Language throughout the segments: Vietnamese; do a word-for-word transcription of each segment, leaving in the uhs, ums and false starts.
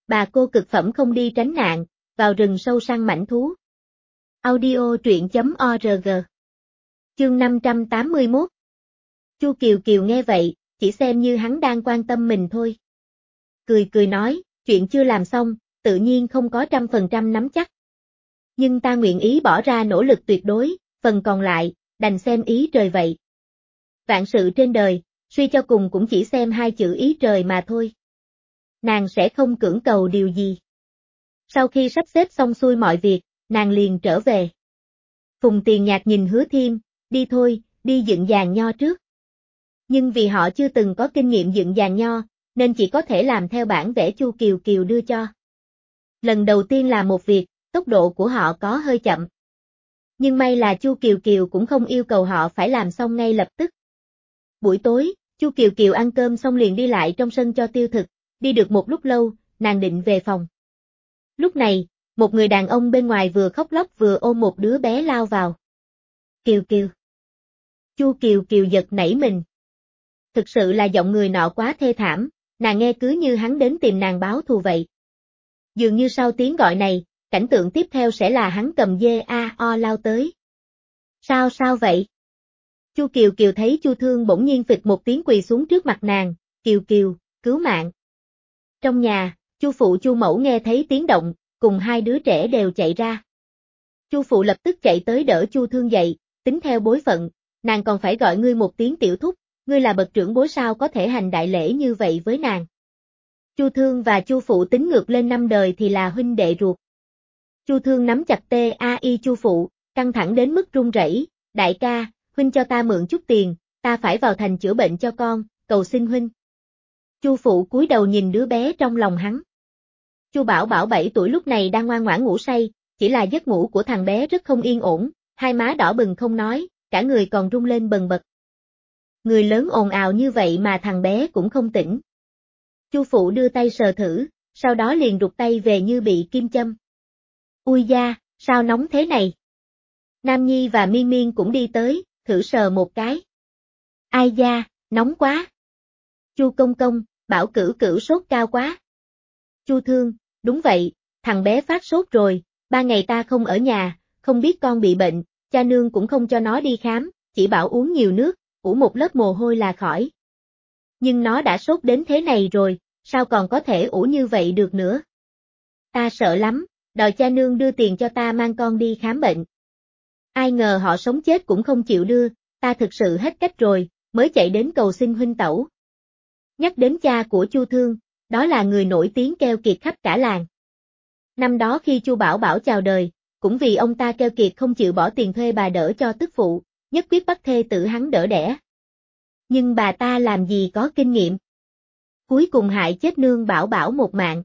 Bà cô cực phẩm không đi tránh nạn, vào rừng sâu săn mãnh thú. Audio truyện chấm org. Chương năm trăm tám mươi mốt. Chu Kiều Kiều nghe vậy, chỉ xem như hắn đang quan tâm mình thôi. Cười cười nói, chuyện chưa làm xong, tự nhiên không có trăm phần trăm nắm chắc. Nhưng ta nguyện ý bỏ ra nỗ lực tuyệt đối, phần còn lại, đành xem ý trời vậy. Vạn sự trên đời, suy cho cùng cũng chỉ xem hai chữ ý trời mà thôi. Nàng sẽ không cưỡng cầu điều gì. Sau khi sắp xếp xong xuôi mọi việc, nàng liền trở về. Phùng Tiền Nhạc nhìn Hứa Thiêm, đi thôi, đi dựng giàn nho trước. Nhưng vì họ chưa từng có kinh nghiệm dựng giàn nho, nên chỉ có thể làm theo bản vẽ Chu Kiều Kiều đưa cho. Lần đầu tiên là một việc, tốc độ của họ có hơi chậm. Nhưng may là Chu Kiều Kiều cũng không yêu cầu họ phải làm xong ngay lập tức. Buổi tối, Chu Kiều Kiều ăn cơm xong liền đi lại trong sân cho tiêu thực, đi được một lúc lâu, nàng định về phòng. Lúc này, một người đàn ông bên ngoài vừa khóc lóc vừa ôm một đứa bé lao vào. Kiều Kiều. Chu Kiều Kiều giật nảy mình. Thực sự là giọng người nọ quá thê thảm, nàng nghe cứ như hắn đến tìm nàng báo thù vậy. Dường như sau tiếng gọi này, cảnh tượng tiếp theo sẽ là hắn cầm dê a o lao tới. Sao sao vậy? Chu Kiều Kiều thấy Chu Thương bỗng nhiên phịch một tiếng quỳ xuống trước mặt nàng, Kiều Kiều, cứu mạng. Trong nhà, Chu phụ Chu mẫu nghe thấy tiếng động, cùng hai đứa trẻ đều chạy ra. Chu phụ lập tức chạy tới đỡ Chu Thương dậy, tính theo bối phận, nàng còn phải gọi ngươi một tiếng tiểu thúc, ngươi là bậc trưởng bối sao có thể hành đại lễ như vậy với nàng. Chu Thương và Chu phụ tính ngược lên năm đời thì là huynh đệ ruột. Chu Thương nắm chặt tê a i Chu phụ, căng thẳng đến mức run rẩy, đại ca, huynh cho ta mượn chút tiền, ta phải vào thành chữa bệnh cho con, cầu xin huynh. Chu phụ cúi đầu nhìn đứa bé trong lòng hắn. Chu Bảo Bảo bảy tuổi lúc này đang ngoan ngoãn ngủ say, chỉ là giấc ngủ của thằng bé rất không yên ổn, hai má đỏ bừng không nói, cả người còn rung lên bần bật. Người lớn ồn ào như vậy mà thằng bé cũng không tỉnh. Chu phụ đưa tay sờ thử, sau đó liền rụt tay về như bị kim châm. Ui da, sao nóng thế này? Nam Nhi và Miên Miên cũng đi tới, thử sờ một cái. Ai da, nóng quá. Chu Công Công, Bảo Cửu Cửu sốt cao quá. Chu Thương, đúng vậy, thằng bé phát sốt rồi, ba ngày ta không ở nhà, không biết con bị bệnh, cha nương cũng không cho nó đi khám, chỉ bảo uống nhiều nước, ủ một lớp mồ hôi là khỏi. Nhưng nó đã sốt đến thế này rồi, sao còn có thể ủ như vậy được nữa? Ta sợ lắm, đòi cha nương đưa tiền cho ta mang con đi khám bệnh. Ai ngờ họ sống chết cũng không chịu đưa, ta thực sự hết cách rồi, mới chạy đến cầu xin huynh tẩu. Nhắc đến cha của Chu Thương, đó là người nổi tiếng keo kiệt khắp cả làng. Năm đó khi Chu Bảo Bảo chào đời, cũng vì ông ta keo kiệt không chịu bỏ tiền thuê bà đỡ cho tức phụ, nhất quyết bắt thê tử hắn đỡ đẻ. Nhưng bà ta làm gì có kinh nghiệm. Cuối cùng hại chết nương Bảo Bảo một mạng.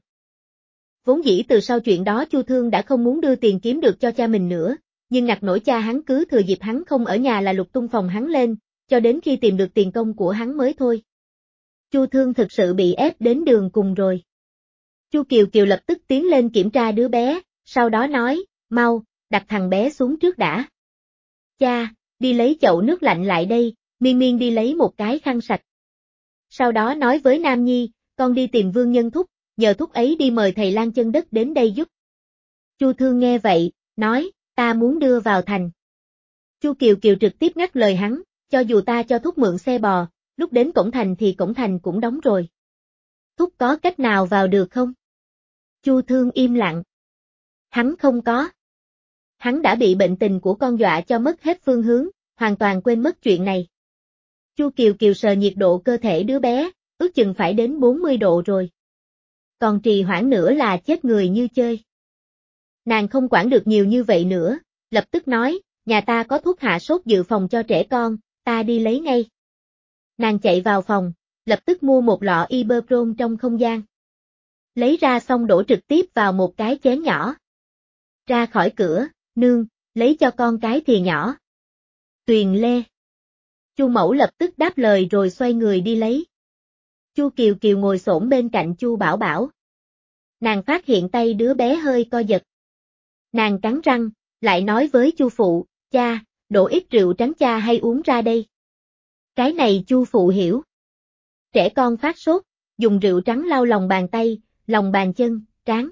Vốn dĩ từ sau chuyện đó Chu Thương đã không muốn đưa tiền kiếm được cho cha mình nữa, nhưng ngặt nổi cha hắn cứ thừa dịp hắn không ở nhà là lục tung phòng hắn lên, cho đến khi tìm được tiền công của hắn mới thôi. Chu Thương thực sự bị ép đến đường cùng rồi. Chu Kiều Kiều lập tức tiến lên kiểm tra đứa bé, sau đó nói, mau, đặt thằng bé xuống trước đã. Cha, đi lấy chậu nước lạnh lại đây, Miên Miên đi lấy một cái khăn sạch. Sau đó nói với Nam Nhi, con đi tìm Vương Nhân Thúc, nhờ thúc ấy đi mời thầy Lan Chân Đất đến đây giúp. Chu Thương nghe vậy, nói, ta muốn đưa vào thành. Chu Kiều Kiều trực tiếp ngắt lời hắn, cho dù ta cho thúc mượn xe bò, lúc đến cổng thành thì cổng thành cũng đóng rồi. Thúc có cách nào vào được không? Chu Thương im lặng. Hắn không có. Hắn đã bị bệnh tình của con dọa cho mất hết phương hướng, hoàn toàn quên mất chuyện này. Chu Kiều Kiều sờ nhiệt độ cơ thể đứa bé, ước chừng phải đến bốn mươi độ rồi. Còn trì hoãn nữa là chết người như chơi. Nàng không quản được nhiều như vậy nữa, lập tức nói, nhà ta có thuốc hạ sốt dự phòng cho trẻ con, ta đi lấy ngay. Nàng chạy vào phòng, lập tức mua một lọ Ibuprofen trong không gian. Lấy ra xong đổ trực tiếp vào một cái chén nhỏ. Ra khỏi cửa, nương, lấy cho con cái thìa nhỏ. Tuyền Lê. Chu mẫu lập tức đáp lời rồi xoay người đi lấy. Chu Kiều Kiều ngồi xổm bên cạnh Chu Bảo Bảo. Nàng phát hiện tay đứa bé hơi co giật. Nàng cắn răng, lại nói với Chu phụ, cha, đổ ít rượu trắng cha hay uống ra đây. Cái này Chu phụ hiểu. Trẻ con phát sốt, dùng rượu trắng lau lòng bàn tay, lòng bàn chân, trán.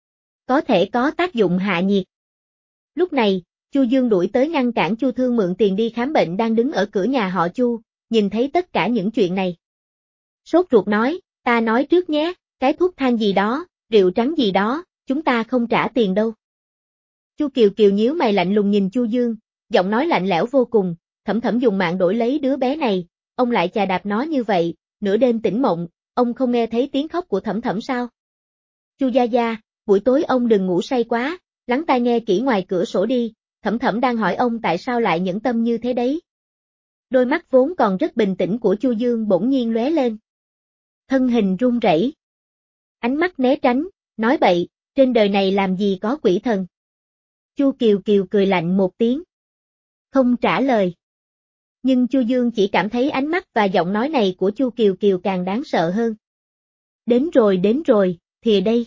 Có thể có tác dụng hạ nhiệt. Lúc này, Chu Dương đuổi tới ngăn cản Chu Thương mượn tiền đi khám bệnh đang đứng ở cửa nhà họ Chu, nhìn thấy tất cả những chuyện này. Sốt ruột nói, ta nói trước nhé, cái thuốc thang gì đó, rượu trắng gì đó, chúng ta không trả tiền đâu. Chu Kiều Kiều nhíu mày lạnh lùng nhìn Chu Dương, giọng nói lạnh lẽo vô cùng, Thẩm Thẩm dùng mạng đổi lấy đứa bé này, ông lại chà đạp nó như vậy, nửa đêm tỉnh mộng, ông không nghe thấy tiếng khóc của Thẩm Thẩm sao? Chu gia gia, buổi tối ông đừng ngủ say quá, lắng tai nghe kỹ ngoài cửa sổ đi, Thẩm Thẩm đang hỏi ông tại sao lại nhẫn tâm như thế đấy. Đôi mắt vốn còn rất bình tĩnh của Chu Dương bỗng nhiên lóe lên. Thân hình run rẩy. Ánh mắt né tránh, nói bậy, trên đời này làm gì có quỷ thần. Chu Kiều Kiều cười lạnh một tiếng. Không trả lời. Nhưng Chu Dương chỉ cảm thấy ánh mắt và giọng nói này của Chu Kiều Kiều càng đáng sợ hơn. Đến rồi đến rồi, thìa đây.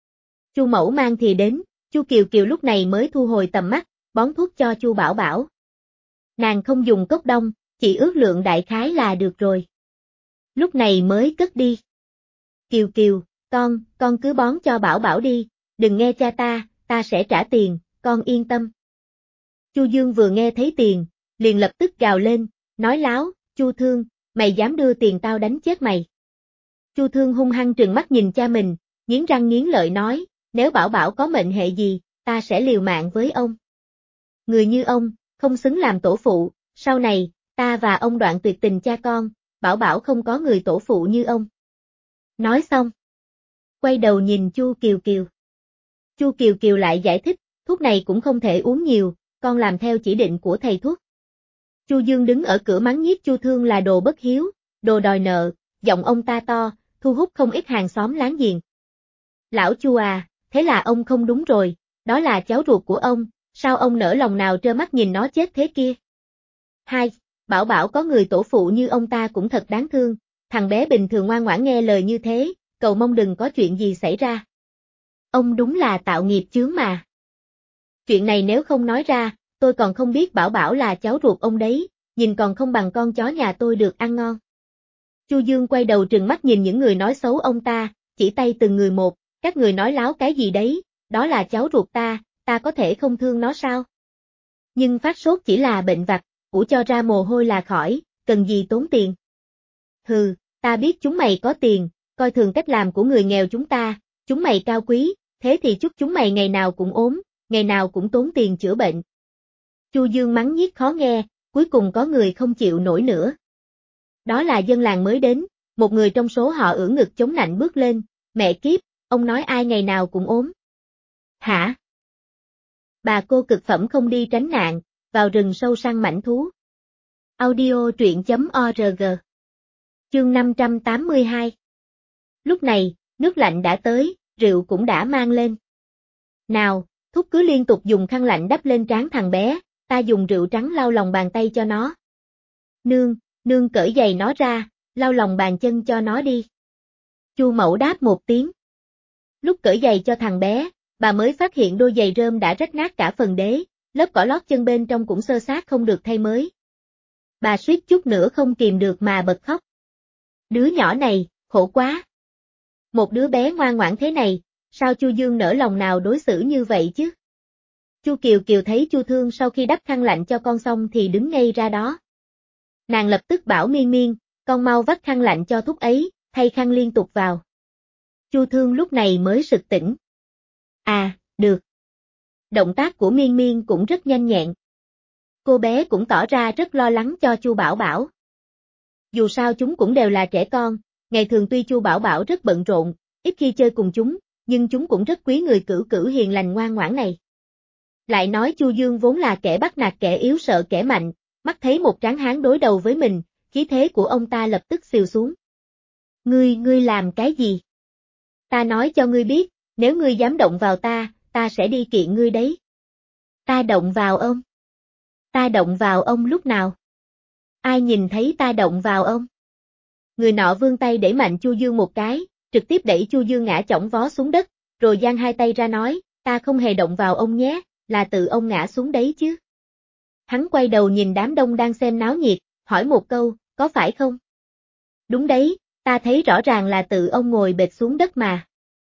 Chu Mẫu mang thìa đến, Chu Kiều Kiều lúc này mới thu hồi tầm mắt, bón thuốc cho Chu Bảo Bảo. Nàng không dùng cốc đông, chỉ ước lượng đại khái là được rồi. Lúc này mới cất đi. Kiều Kiều, con, con cứ bón cho Bảo Bảo đi, đừng nghe cha ta, ta sẽ trả tiền, con yên tâm. Chu Dương vừa nghe thấy tiền, liền lập tức gào lên, nói láo, Chu Thương, mày dám đưa tiền tao đánh chết mày. Chu Thương hung hăng trừng mắt nhìn cha mình, nghiến răng nghiến lợi nói, nếu Bảo Bảo có mệnh hệ gì, ta sẽ liều mạng với ông. Người như ông, không xứng làm tổ phụ, sau này, ta và ông đoạn tuyệt tình cha con, Bảo Bảo không có người tổ phụ như ông. Nói xong, quay đầu nhìn Chu Kiều Kiều. Chu Kiều Kiều lại giải thích, thuốc này cũng không thể uống nhiều, con làm theo chỉ định của thầy thuốc. Chu Dương đứng ở cửa mắng nhiếc Chu Thương là đồ bất hiếu, đồ đòi nợ, giọng ông ta to, thu hút không ít hàng xóm láng giềng. Lão Chu à, thế là ông không đúng rồi, đó là cháu ruột của ông, sao ông nỡ lòng nào trơ mắt nhìn nó chết thế kia? Hai, Bảo Bảo có người tổ phụ như ông ta cũng thật đáng thương, thằng bé bình thường ngoan ngoãn nghe lời như thế, cầu mong đừng có chuyện gì xảy ra. Ông đúng là tạo nghiệp chướng mà. Chuyện này nếu không nói ra, tôi còn không biết Bảo Bảo là cháu ruột ông đấy, nhìn còn không bằng con chó nhà tôi được ăn ngon. Chu Dương quay đầu trừng mắt nhìn những người nói xấu ông ta, chỉ tay từng người một, các người nói láo cái gì đấy, đó là cháu ruột ta, ta có thể không thương nó sao? Nhưng phát sốt chỉ là bệnh vặt, ủ cho ra mồ hôi là khỏi, cần gì tốn tiền. Hừ, ta biết chúng mày có tiền, coi thường cách làm của người nghèo chúng ta, chúng mày cao quý, thế thì chúc chúng mày ngày nào cũng ốm, ngày nào cũng tốn tiền chữa bệnh. Chu Dương mắng nhiếc khó nghe, cuối cùng có người không chịu nổi nữa. Đó là dân làng mới đến, một người trong số họ ưỡn ngực chống nạnh bước lên, mẹ kiếp, ông nói ai ngày nào cũng ốm. Hả? Bà cô cực phẩm không đi tránh nạn, vào rừng sâu săn mãnh thú. Audio truyện.org. Chương năm trăm tám mươi hai. Lúc này, nước lạnh đã tới, rượu cũng đã mang lên. Nào, Thúc cứ liên tục dùng khăn lạnh đắp lên trán thằng bé, ta dùng rượu trắng lau lòng bàn tay cho nó. Nương, nương cởi giày nó ra, lau lòng bàn chân cho nó đi. Chu Mẫu đáp một tiếng. Lúc cởi giày cho thằng bé, bà mới phát hiện đôi giày rơm đã rách nát cả phần đế, lớp cỏ lót chân bên trong cũng xơ xát không được thay mới. Bà suýt chút nữa không kìm được mà bật khóc. Đứa nhỏ này, khổ quá. Một đứa bé ngoan ngoãn thế này, sao Chu Dương nỡ lòng nào đối xử như vậy chứ? Chu Kiều Kiều thấy Chu Thương sau khi đắp khăn lạnh cho con xong thì đứng ngay ra đó. Nàng lập tức bảo Miên Miên, con mau vắt khăn lạnh cho Thúc ấy, thay khăn liên tục vào. Chu Thương lúc này mới sực tỉnh. À, được. Động tác của Miên Miên cũng rất nhanh nhẹn. Cô bé cũng tỏ ra rất lo lắng cho Chu Bảo Bảo. Dù sao chúng cũng đều là trẻ con, ngày thường tuy Chu Bảo Bảo rất bận rộn, ít khi chơi cùng chúng, nhưng chúng cũng rất quý người cửu cửu hiền lành ngoan ngoãn này. Lại nói Chu Dương vốn là kẻ bắt nạt kẻ yếu sợ kẻ mạnh, mắt thấy một tráng hán đối đầu với mình, khí thế của ông ta lập tức xìu xuống. Ngươi, ngươi làm cái gì? Ta nói cho ngươi biết, nếu ngươi dám động vào ta, ta sẽ đi kiện ngươi đấy. Ta động vào ông? Ta động vào ông lúc nào? Ai nhìn thấy ta động vào ông? Người nọ vươn tay đẩy mạnh Chu Dương một cái, trực tiếp đẩy Chu Dương ngã chỏng vó xuống đất, rồi giang hai tay ra nói, ta không hề động vào ông nhé, là tự ông ngã xuống đấy chứ. Hắn quay đầu nhìn đám đông đang xem náo nhiệt, hỏi một câu, có phải không? Đúng đấy, ta thấy rõ ràng là tự ông ngồi bệt xuống đất mà.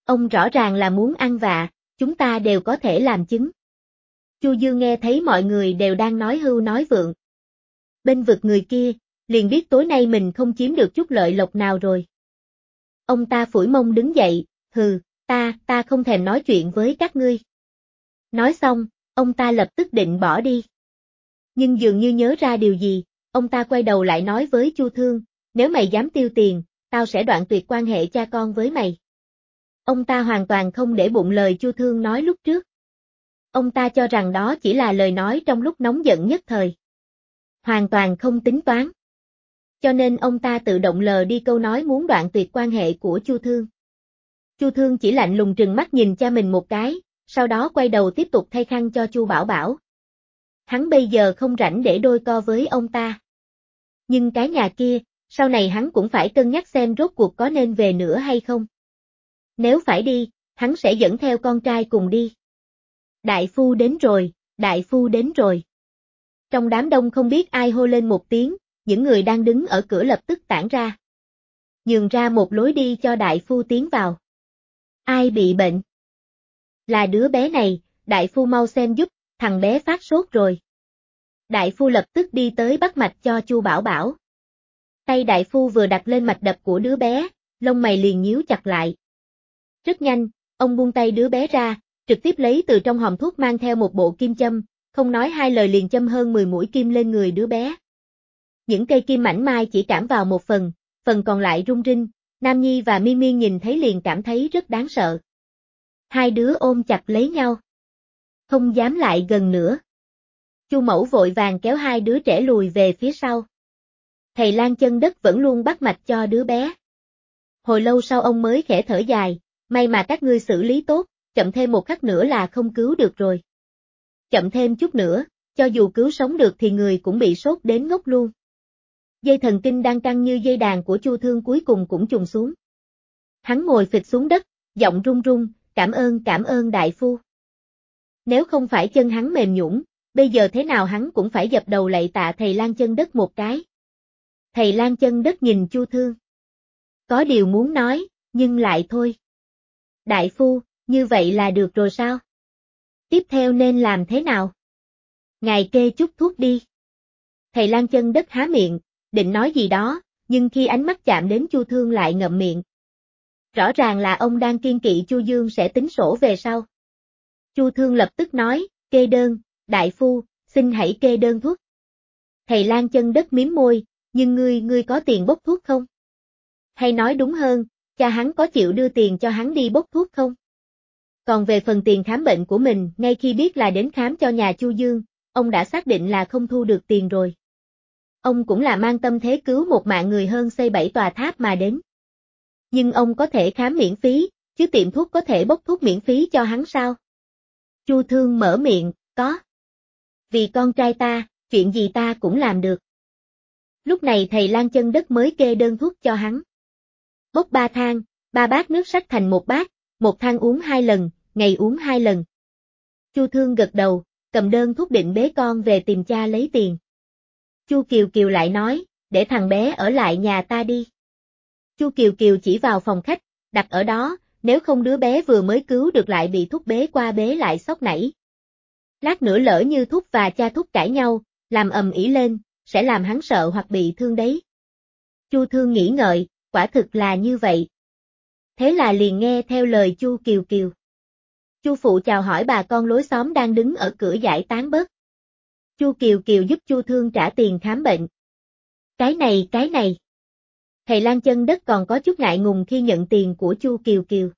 Ông rõ ràng là muốn ăn vạ, chúng ta đều có thể làm chứng. Chu Dương nghe thấy mọi người đều đang nói hưu nói vượng. Bên vực người kia, liền biết tối nay mình không chiếm được chút lợi lộc nào rồi. Ông ta phủi mông đứng dậy, hừ, ta, ta không thèm nói chuyện với các ngươi. Nói xong, ông ta lập tức định bỏ đi. Nhưng dường như nhớ ra điều gì, ông ta quay đầu lại nói với Chu Thương, nếu mày dám tiêu tiền, tao sẽ đoạn tuyệt quan hệ cha con với mày. Ông ta hoàn toàn không để bụng lời Chu Thương nói lúc trước. Ông ta cho rằng đó chỉ là lời nói trong lúc nóng giận nhất thời. Hoàn toàn không tính toán. Cho nên ông ta tự động lờ đi câu nói muốn đoạn tuyệt quan hệ của Chu Thương. Chu Thương chỉ lạnh lùng trừng mắt nhìn cha mình một cái, sau đó quay đầu tiếp tục thay khăn cho Chu Bảo Bảo. Hắn bây giờ không rảnh để đôi co với ông ta. Nhưng cái nhà kia, sau này hắn cũng phải cân nhắc xem rốt cuộc có nên về nữa hay không. Nếu phải đi, hắn sẽ dẫn theo con trai cùng đi. Đại phu đến rồi, đại phu đến rồi. Trong đám đông không biết ai hô lên một tiếng, những người đang đứng ở cửa lập tức tản ra. Nhường ra một lối đi cho đại phu tiến vào. Ai bị bệnh? Là đứa bé này, đại phu mau xem giúp, thằng bé phát sốt rồi. Đại phu lập tức đi tới bắt mạch cho Chu Bảo Bảo. Tay đại phu vừa đặt lên mạch đập của đứa bé, lông mày liền nhíu chặt lại. Rất nhanh, ông buông tay đứa bé ra, trực tiếp lấy từ trong hòm thuốc mang theo một bộ kim châm, không nói hai lời liền châm hơn mười mũi kim lên người đứa bé. Những cây kim mảnh mai chỉ cảm vào một phần, phần còn lại rung rinh, Nam Nhi và Miên Miên nhìn thấy liền cảm thấy rất đáng sợ. Hai đứa ôm chặt lấy nhau. Không dám lại gần nữa. Chu Mẫu vội vàng kéo hai đứa trẻ lùi về phía sau. Thầy Lang Chân Đất vẫn luôn bắt mạch cho đứa bé. Hồi lâu sau ông mới khẽ thở dài, may mà các ngươi xử lý tốt, chậm thêm một khắc nữa là không cứu được rồi. Chậm thêm chút nữa, cho dù cứu sống được thì người cũng bị sốt đến ngốc luôn. Dây thần kinh đang căng như dây đàn của Chu Thương cuối cùng cũng trùng xuống. Hắn ngồi phịch xuống đất, giọng run run, cảm ơn cảm ơn đại phu. Nếu không phải chân hắn mềm nhũn, bây giờ thế nào hắn cũng phải dập đầu lạy tạ thầy Lang Chân Đất một cái. Thầy Lang Chân Đất nhìn Chu Thương. Có điều muốn nói, nhưng lại thôi. Đại phu, như vậy là được rồi sao? Tiếp theo nên làm thế nào? Ngài kê chút thuốc đi. Thầy Lang Chân Đất há miệng, định nói gì đó, nhưng khi ánh mắt chạm đến Chu Thương lại ngậm miệng. Rõ ràng là ông đang kiên kỵ Chu Dương sẽ tính sổ về sau. Chu Thương lập tức nói, kê đơn, đại phu, xin hãy kê đơn thuốc. Thầy Lang Chân Đất mím môi, nhưng ngươi, ngươi có tiền bốc thuốc không? Hay nói đúng hơn, cha hắn có chịu đưa tiền cho hắn đi bốc thuốc không? Còn về phần tiền khám bệnh của mình, ngay khi biết là đến khám cho nhà Chu Dương, ông đã xác định là không thu được tiền rồi. Ông cũng là mang tâm thế cứu một mạng người hơn xây bảy tòa tháp mà đến. Nhưng ông có thể khám miễn phí, chứ tiệm thuốc có thể bốc thuốc miễn phí cho hắn sao? Chu Thương mở miệng, có. Vì con trai ta, chuyện gì ta cũng làm được. Lúc này thầy Lang Chân Đất mới kê đơn thuốc cho hắn. Bốc ba thang, ba bát nước sắc thành một bát, một thang uống hai lần, ngày uống hai lần. Chu Thương gật đầu, cầm đơn thuốc định bế con về tìm cha lấy tiền. Chu Kiều Kiều lại nói, để thằng bé ở lại nhà ta đi. Chu Kiều Kiều chỉ vào phòng khách, đặt ở đó, nếu không đứa bé vừa mới cứu được lại bị Thúc bế qua bế lại sốc nảy. Lát nữa lỡ như Thúc và cha Thúc cãi nhau, làm ầm ĩ lên, sẽ làm hắn sợ hoặc bị thương đấy. Chu Thương nghĩ ngợi, quả thực là như vậy. Thế là liền nghe theo lời Chu Kiều Kiều. Chu phụ chào hỏi bà con lối xóm đang đứng ở cửa giải tán bớt. Chu Kiều Kiều giúp Chu Thương trả tiền khám bệnh. Cái này cái này. Thầy Lang Chân Đất còn có chút ngại ngùng khi nhận tiền của Chu Kiều Kiều.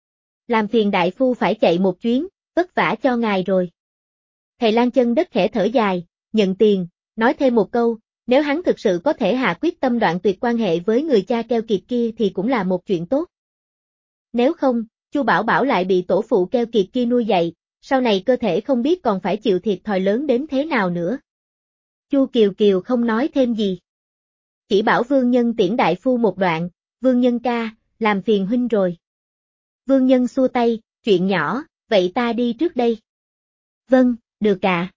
Làm phiền đại phu phải chạy một chuyến, vất vả cho ngài rồi. Thầy Lang Chân Đất khẽ thở dài, nhận tiền, nói thêm một câu, nếu hắn thực sự có thể hạ quyết tâm đoạn tuyệt quan hệ với người cha keo kiệt kia thì cũng là một chuyện tốt. Nếu không, Chu Bảo Bảo lại bị tổ phụ keo kiệt kia nuôi dạy, sau này cơ thể không biết còn phải chịu thiệt thòi lớn đến thế nào nữa. Chu Kiều Kiều không nói thêm gì. Chỉ bảo Vương Nhân tiễn đại phu một đoạn, Vương Nhân ca, làm phiền huynh rồi. Vương Nhân xua tay, chuyện nhỏ, vậy ta đi trước đây. Vâng, được ạ.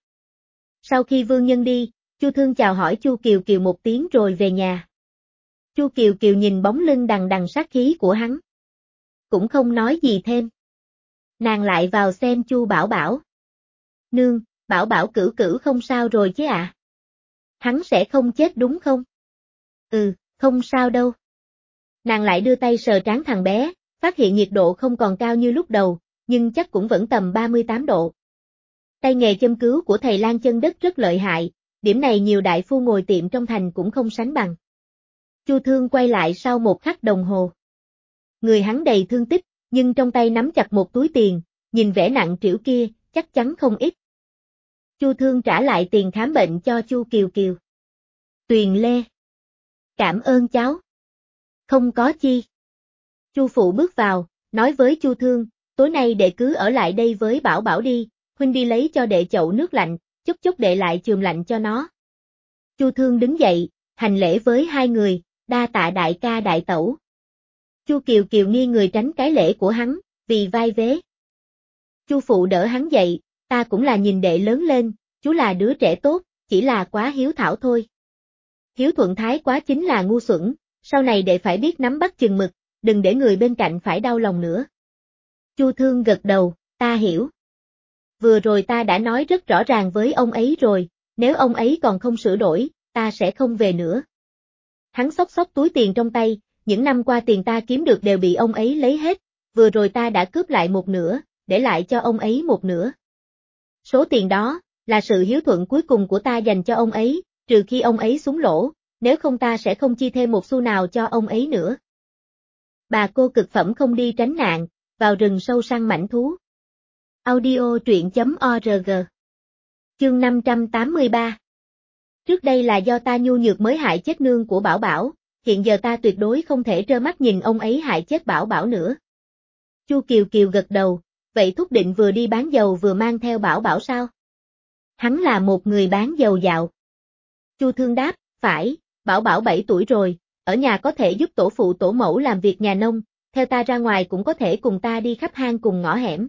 Sau khi Vương Nhân đi, Chu Thương chào hỏi Chu Kiều Kiều một tiếng rồi về nhà. Chu Kiều Kiều nhìn bóng lưng đằng đằng sát khí của hắn. cũng không nói gì thêm. Nàng lại vào xem Chu Bảo Bảo. Nương, Bảo Bảo cửu cửu không sao rồi chứ ạ? À? Hắn sẽ không chết đúng không? Ừ, không sao đâu. Nàng lại đưa tay sờ trán thằng bé, phát hiện nhiệt độ không còn cao như lúc đầu, nhưng chắc cũng vẫn tầm ba mươi tám độ. Tay nghề châm cứu của thầy Lan Chân Đất rất lợi hại, điểm này nhiều đại phu ngồi tiệm trong thành cũng không sánh bằng. Chu Thương quay lại sau một khắc đồng hồ. Người hắn đầy thương tích, nhưng trong tay nắm chặt một túi tiền, nhìn vẻ nặng trĩu kia, chắc chắn không ít. Chu Thương trả lại tiền khám bệnh cho Chu Kiều Kiều. Tuyền Lê. Cảm ơn cháu. Không có chi. Chu phụ bước vào, nói với Chu Thương, tối nay đệ cứ ở lại đây với Bảo Bảo đi, huynh đi lấy cho đệ chậu nước lạnh, chút chút đệ lại chườm lạnh cho nó. Chu Thương đứng dậy, hành lễ với hai người, đa tạ đại ca đại tẩu. Chu Kiều Kiều nghi người tránh cái lễ của hắn, vì vai vế. Chu phụ đỡ hắn dậy, ta cũng là nhìn đệ lớn lên, chú là đứa trẻ tốt, chỉ là quá hiếu thảo thôi. Hiếu thuận thái quá chính là ngu xuẩn, sau này đệ phải biết nắm bắt chừng mực, đừng để người bên cạnh phải đau lòng nữa. Chu Thương gật đầu, ta hiểu. Vừa rồi ta đã nói rất rõ ràng với ông ấy rồi, nếu ông ấy còn không sửa đổi, ta sẽ không về nữa. Hắn xốc xốc túi tiền trong tay, những năm qua tiền ta kiếm được đều bị ông ấy lấy hết, vừa rồi ta đã cướp lại một nửa, để lại cho ông ấy một nửa. Số tiền đó, là sự hiếu thuận cuối cùng của ta dành cho ông ấy, trừ khi ông ấy súng lỗ, nếu không ta sẽ không chi thêm một xu nào cho ông ấy nữa. Bà cô cực phẩm không đi tránh nạn, vào rừng sâu săn mãnh thú. Audio truyện chấm org. Chương năm trăm tám mươi ba. Trước đây là do ta nhu nhược mới hại chết nương của Bảo Bảo, hiện giờ ta tuyệt đối không thể trơ mắt nhìn ông ấy hại chết Bảo Bảo nữa. Chu Kiều Kiều gật đầu, vậy Thúc định vừa đi bán dầu vừa mang theo Bảo Bảo sao? Hắn là một người bán dầu dạo. Chu Thương đáp, phải, Bảo Bảo bảy tuổi rồi, ở nhà có thể giúp tổ phụ tổ mẫu làm việc nhà nông, theo ta ra ngoài cũng có thể cùng ta đi khắp hang cùng ngõ hẻm.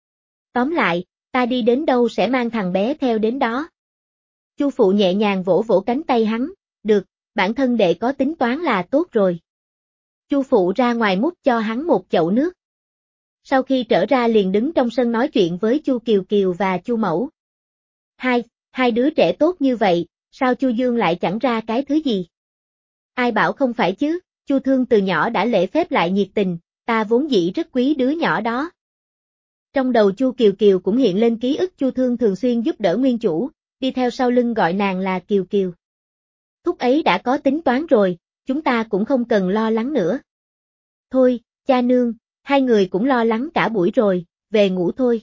Tóm lại, ta đi đến đâu sẽ mang thằng bé theo đến đó. Chu phụ nhẹ nhàng vỗ vỗ cánh tay hắn, được, bản thân đệ có tính toán là tốt rồi. Chu phụ ra ngoài múc cho hắn một chậu nước. Sau khi trở ra liền đứng trong sân nói chuyện với Chu Kiều Kiều và Chu Mẫu. Hai, hai đứa trẻ tốt như vậy, sao Chu Dương lại chẳng ra cái thứ gì? Ai bảo không phải chứ, Chu Thương từ nhỏ đã lễ phép lại nhiệt tình, ta vốn dĩ rất quý đứa nhỏ đó. Trong đầu Chu Kiều Kiều cũng hiện lên ký ức Chu Thương thường xuyên giúp đỡ nguyên chủ, đi theo sau lưng gọi nàng là Kiều Kiều. Thúc ấy đã có tính toán rồi, chúng ta cũng không cần lo lắng nữa. Thôi, cha nương, hai người cũng lo lắng cả buổi rồi, về ngủ thôi.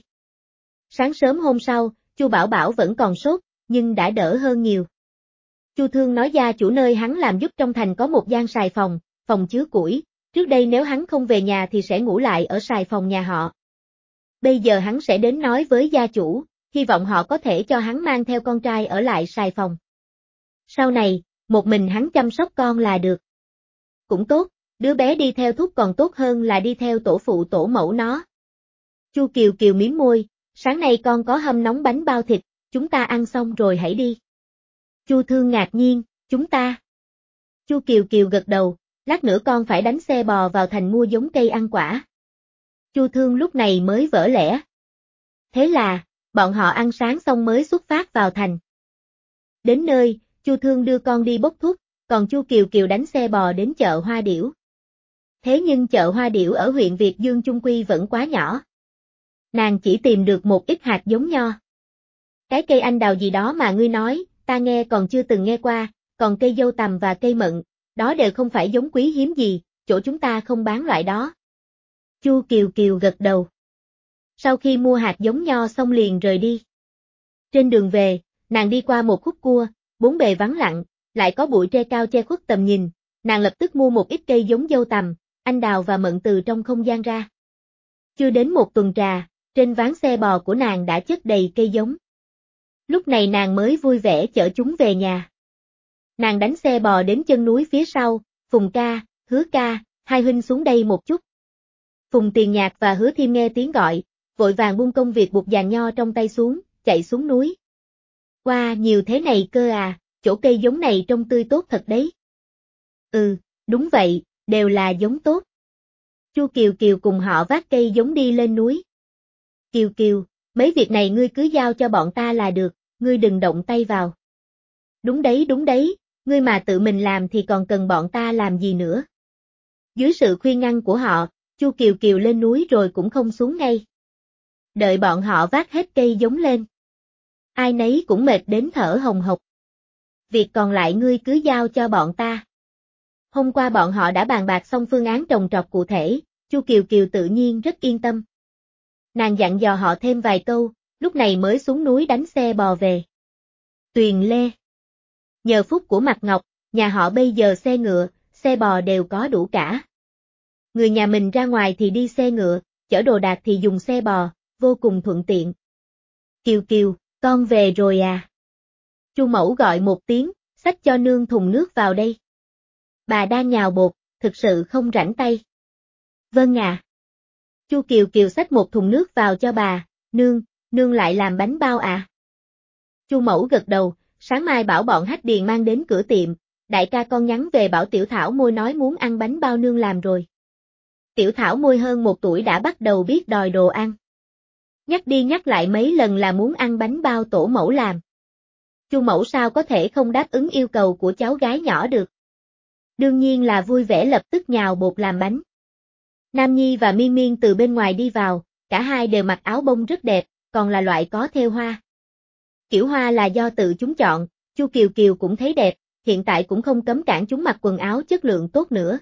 Sáng sớm hôm sau, Chu Bảo Bảo vẫn còn sốt, nhưng đã đỡ hơn nhiều. Chu Thương nói gia chủ nơi hắn làm giúp trong thành có một gian sài phòng, phòng chứa củi, trước đây nếu hắn không về nhà thì sẽ ngủ lại ở sài phòng nhà họ. Bây giờ hắn sẽ đến nói với gia chủ, hy vọng họ có thể cho hắn mang theo con trai ở lại sài phòng. Sau này, một mình hắn chăm sóc con là được. Cũng tốt, đứa bé đi theo Thúc còn tốt hơn là đi theo tổ phụ tổ mẫu nó. Chu Kiều Kiều mím môi, sáng nay con có hâm nóng bánh bao thịt, chúng ta ăn xong rồi hãy đi. Chu Thương ngạc nhiên, chúng ta. Chu Kiều Kiều gật đầu, lát nữa con phải đánh xe bò vào thành mua giống cây ăn quả. Chu Thương lúc này mới vỡ lẽ. Thế là, bọn họ ăn sáng xong mới xuất phát vào thành. Đến nơi, Chu Thương đưa con đi bốc thuốc, còn Chu Kiều Kiều đánh xe bò đến chợ Hoa Điểu. Thế nhưng chợ Hoa Điểu ở huyện Việt Dương chung quy vẫn quá nhỏ. Nàng chỉ tìm được một ít hạt giống nho. Cái cây anh đào gì đó mà ngươi nói, ta nghe còn chưa từng nghe qua, còn cây dâu tằm và cây mận, đó đều không phải giống quý hiếm gì, chỗ chúng ta không bán loại đó. Chu Kiều Kiều gật đầu. Sau khi mua hạt giống nho xong liền rời đi. Trên đường về, nàng đi qua một khúc cua, bốn bề vắng lặng, lại có bụi tre cao che khuất tầm nhìn, nàng lập tức mua một ít cây giống dâu tằm, anh đào và mận từ trong không gian ra. Chưa đến một tuần trà, trên ván xe bò của nàng đã chất đầy cây giống. Lúc này nàng mới vui vẻ chở chúng về nhà. Nàng đánh xe bò đến chân núi phía sau, Phùng ca, Hứa ca, hai huynh xuống đây một chút. Phùng Tiền Nhạc và Hứa Thiêm nghe tiếng gọi, vội vàng buông công việc buộc giàn nho trong tay xuống, chạy xuống núi. Wow, nhiều thế này cơ à, chỗ cây giống này trông tươi tốt thật đấy. Ừ, đúng vậy, đều là giống tốt. Chu Kiều Kiều cùng họ vác cây giống đi lên núi. Kiều Kiều, mấy việc này ngươi cứ giao cho bọn ta là được, ngươi đừng động tay vào. Đúng đấy đúng đấy, ngươi mà tự mình làm thì còn cần bọn ta làm gì nữa. Dưới sự khuyên ngăn của họ, Chu Kiều Kiều lên núi rồi cũng không xuống ngay. Đợi bọn họ vác hết cây giống lên. Ai nấy cũng mệt đến thở hồng hộc. Việc còn lại ngươi cứ giao cho bọn ta. Hôm qua bọn họ đã bàn bạc xong phương án trồng trọt cụ thể, Chu Kiều Kiều tự nhiên rất yên tâm. Nàng dặn dò họ thêm vài câu, lúc này mới xuống núi đánh xe bò về. Tuyền Lê. Nhờ phúc của Mạc Ngọc, nhà họ bây giờ xe ngựa, xe bò đều có đủ cả. Người nhà mình ra ngoài thì đi xe ngựa, chở đồ đạc thì dùng xe bò, vô cùng thuận tiện. Kiều Kiều, con về rồi à? Chu mẫu gọi một tiếng, xách cho nương thùng nước vào đây. Bà đang nhào bột, thực sự không rảnh tay. Vâng à. Chu Kiều Kiều xách một thùng nước vào cho bà, nương, nương lại làm bánh bao à? Chu mẫu gật đầu, sáng mai bảo bọn Hách Điền mang đến cửa tiệm, đại ca con nhắn về bảo Tiểu Thảo Môi nói muốn ăn bánh bao nương làm rồi. Tiểu Thảo Môi hơn một tuổi đã bắt đầu biết đòi đồ ăn. Nhắc đi nhắc lại mấy lần là muốn ăn bánh bao tổ mẫu làm. Chu mẫu sao có thể không đáp ứng yêu cầu của cháu gái nhỏ được. Đương nhiên là vui vẻ lập tức nhào bột làm bánh. Nam Nhi và Miên Miên từ bên ngoài đi vào, cả hai đều mặc áo bông rất đẹp, còn là loại có thêu hoa. Kiểu hoa là do tự chúng chọn, Chu Kiều Kiều cũng thấy đẹp, hiện tại cũng không cấm cản chúng mặc quần áo chất lượng tốt nữa.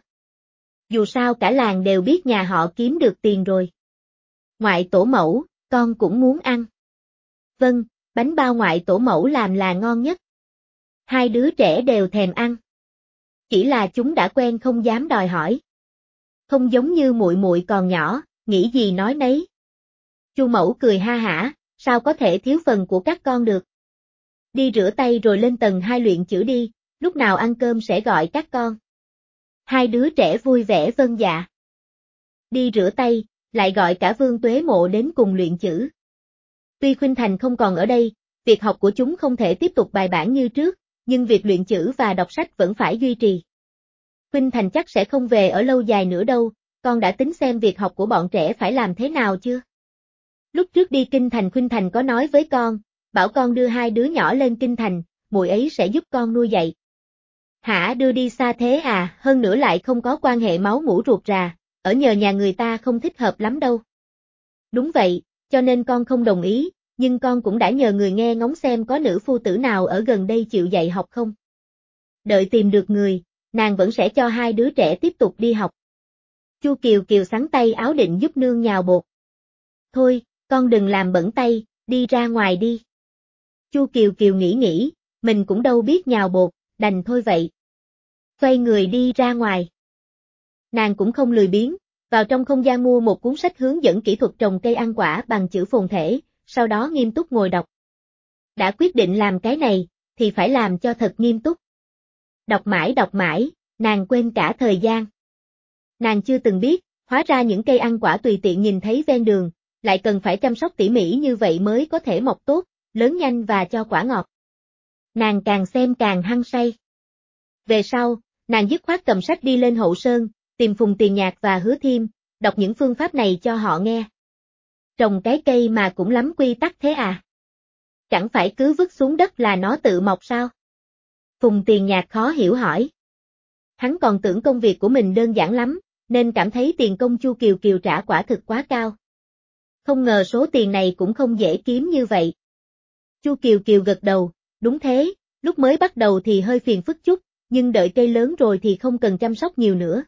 Dù sao cả làng đều biết nhà họ kiếm được tiền rồi. Ngoại tổ mẫu, con cũng muốn ăn. Vâng, bánh bao ngoại tổ mẫu làm là ngon nhất. Hai đứa trẻ đều thèm ăn. Chỉ là chúng đã quen không dám đòi hỏi. Không giống như muội muội còn nhỏ, nghĩ gì nói nấy. Chu mẫu cười ha hả, sao có thể thiếu phần của các con được. Đi rửa tay rồi lên tầng hai luyện chữ đi, lúc nào ăn cơm sẽ gọi các con. Hai đứa trẻ vui vẻ vâng dạ. Đi rửa tay, lại gọi cả Vương Tuế Mộ đến cùng luyện chữ. Tuy Khuynh Thành không còn ở đây, việc học của chúng không thể tiếp tục bài bản như trước, nhưng việc luyện chữ và đọc sách vẫn phải duy trì. Khuynh Thành chắc sẽ không về ở lâu dài nữa đâu, con đã tính xem việc học của bọn trẻ phải làm thế nào chưa? Lúc trước đi Kinh Thành Khuynh Thành có nói với con, bảo con đưa hai đứa nhỏ lên Kinh Thành, muội ấy sẽ giúp con nuôi dạy. Hả, đưa đi xa thế à, hơn nữa lại không có quan hệ máu mủ ruột rà, ở nhờ nhà người ta không thích hợp lắm đâu. Đúng vậy, cho nên con không đồng ý, nhưng con cũng đã nhờ người nghe ngóng xem có nữ phu tử nào ở gần đây chịu dạy học không. Đợi tìm được người, nàng vẫn sẽ cho hai đứa trẻ tiếp tục đi học. Chu Kiều Kiều xắn tay áo định giúp nương nhào bột. Thôi, con đừng làm bẩn tay, đi ra ngoài đi. Chu Kiều Kiều nghĩ nghĩ, mình cũng đâu biết nhào bột, đành thôi vậy. Xoay người đi ra ngoài. Nàng cũng không lười biếng, vào trong không gian mua một cuốn sách hướng dẫn kỹ thuật trồng cây ăn quả bằng chữ phồn thể, sau đó nghiêm túc ngồi đọc. Đã quyết định làm cái này, thì phải làm cho thật nghiêm túc. Đọc mãi đọc mãi, nàng quên cả thời gian. Nàng chưa từng biết, hóa ra những cây ăn quả tùy tiện nhìn thấy ven đường, lại cần phải chăm sóc tỉ mỉ như vậy mới có thể mọc tốt, lớn nhanh và cho quả ngọt. Nàng càng xem càng hăng say. Về sau, nàng dứt khoát cầm sách đi lên Hậu Sơn, tìm Phùng Tiền Nhạc và Hứa Thiêm, đọc những phương pháp này cho họ nghe. Trồng cái cây mà cũng lắm quy tắc thế à? Chẳng phải cứ vứt xuống đất là nó tự mọc sao? Phùng Tiền Nhạc khó hiểu hỏi. Hắn còn tưởng công việc của mình đơn giản lắm, nên cảm thấy tiền công Chu Kiều Kiều trả quả thực quá cao. Không ngờ số tiền này cũng không dễ kiếm như vậy. Chu Kiều Kiều gật đầu, đúng thế, lúc mới bắt đầu thì hơi phiền phức chút, nhưng đợi cây lớn rồi thì không cần chăm sóc nhiều nữa.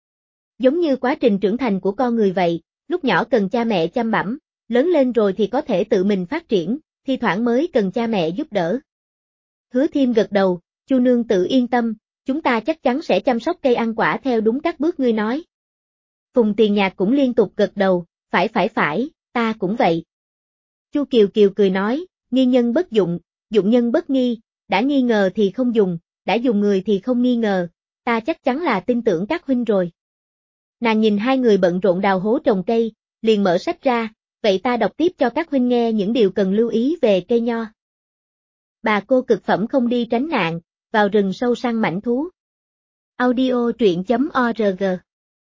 Giống như quá trình trưởng thành của con người vậy, lúc nhỏ cần cha mẹ chăm bẵm, lớn lên rồi thì có thể tự mình phát triển, thi thoảng mới cần cha mẹ giúp đỡ. Hứa Thiêm gật đầu, Chu nương tự yên tâm, chúng ta chắc chắn sẽ chăm sóc cây ăn quả theo đúng các bước ngươi nói. Phùng Tiền Nhạc cũng liên tục gật đầu, phải phải phải, ta cũng vậy. Chu Kiều Kiều cười nói, nghi nhân bất dụng, dụng nhân bất nghi, đã nghi ngờ thì không dùng, đã dùng người thì không nghi ngờ, ta chắc chắn là tin tưởng các huynh rồi. Nàng nhìn hai người bận rộn đào hố trồng cây, liền mở sách ra, vậy ta đọc tiếp cho các huynh nghe những điều cần lưu ý về cây nho. Bà cô cực phẩm không đi tránh nạn, vào rừng sâu săn mãnh thú. Audio truyện chấm org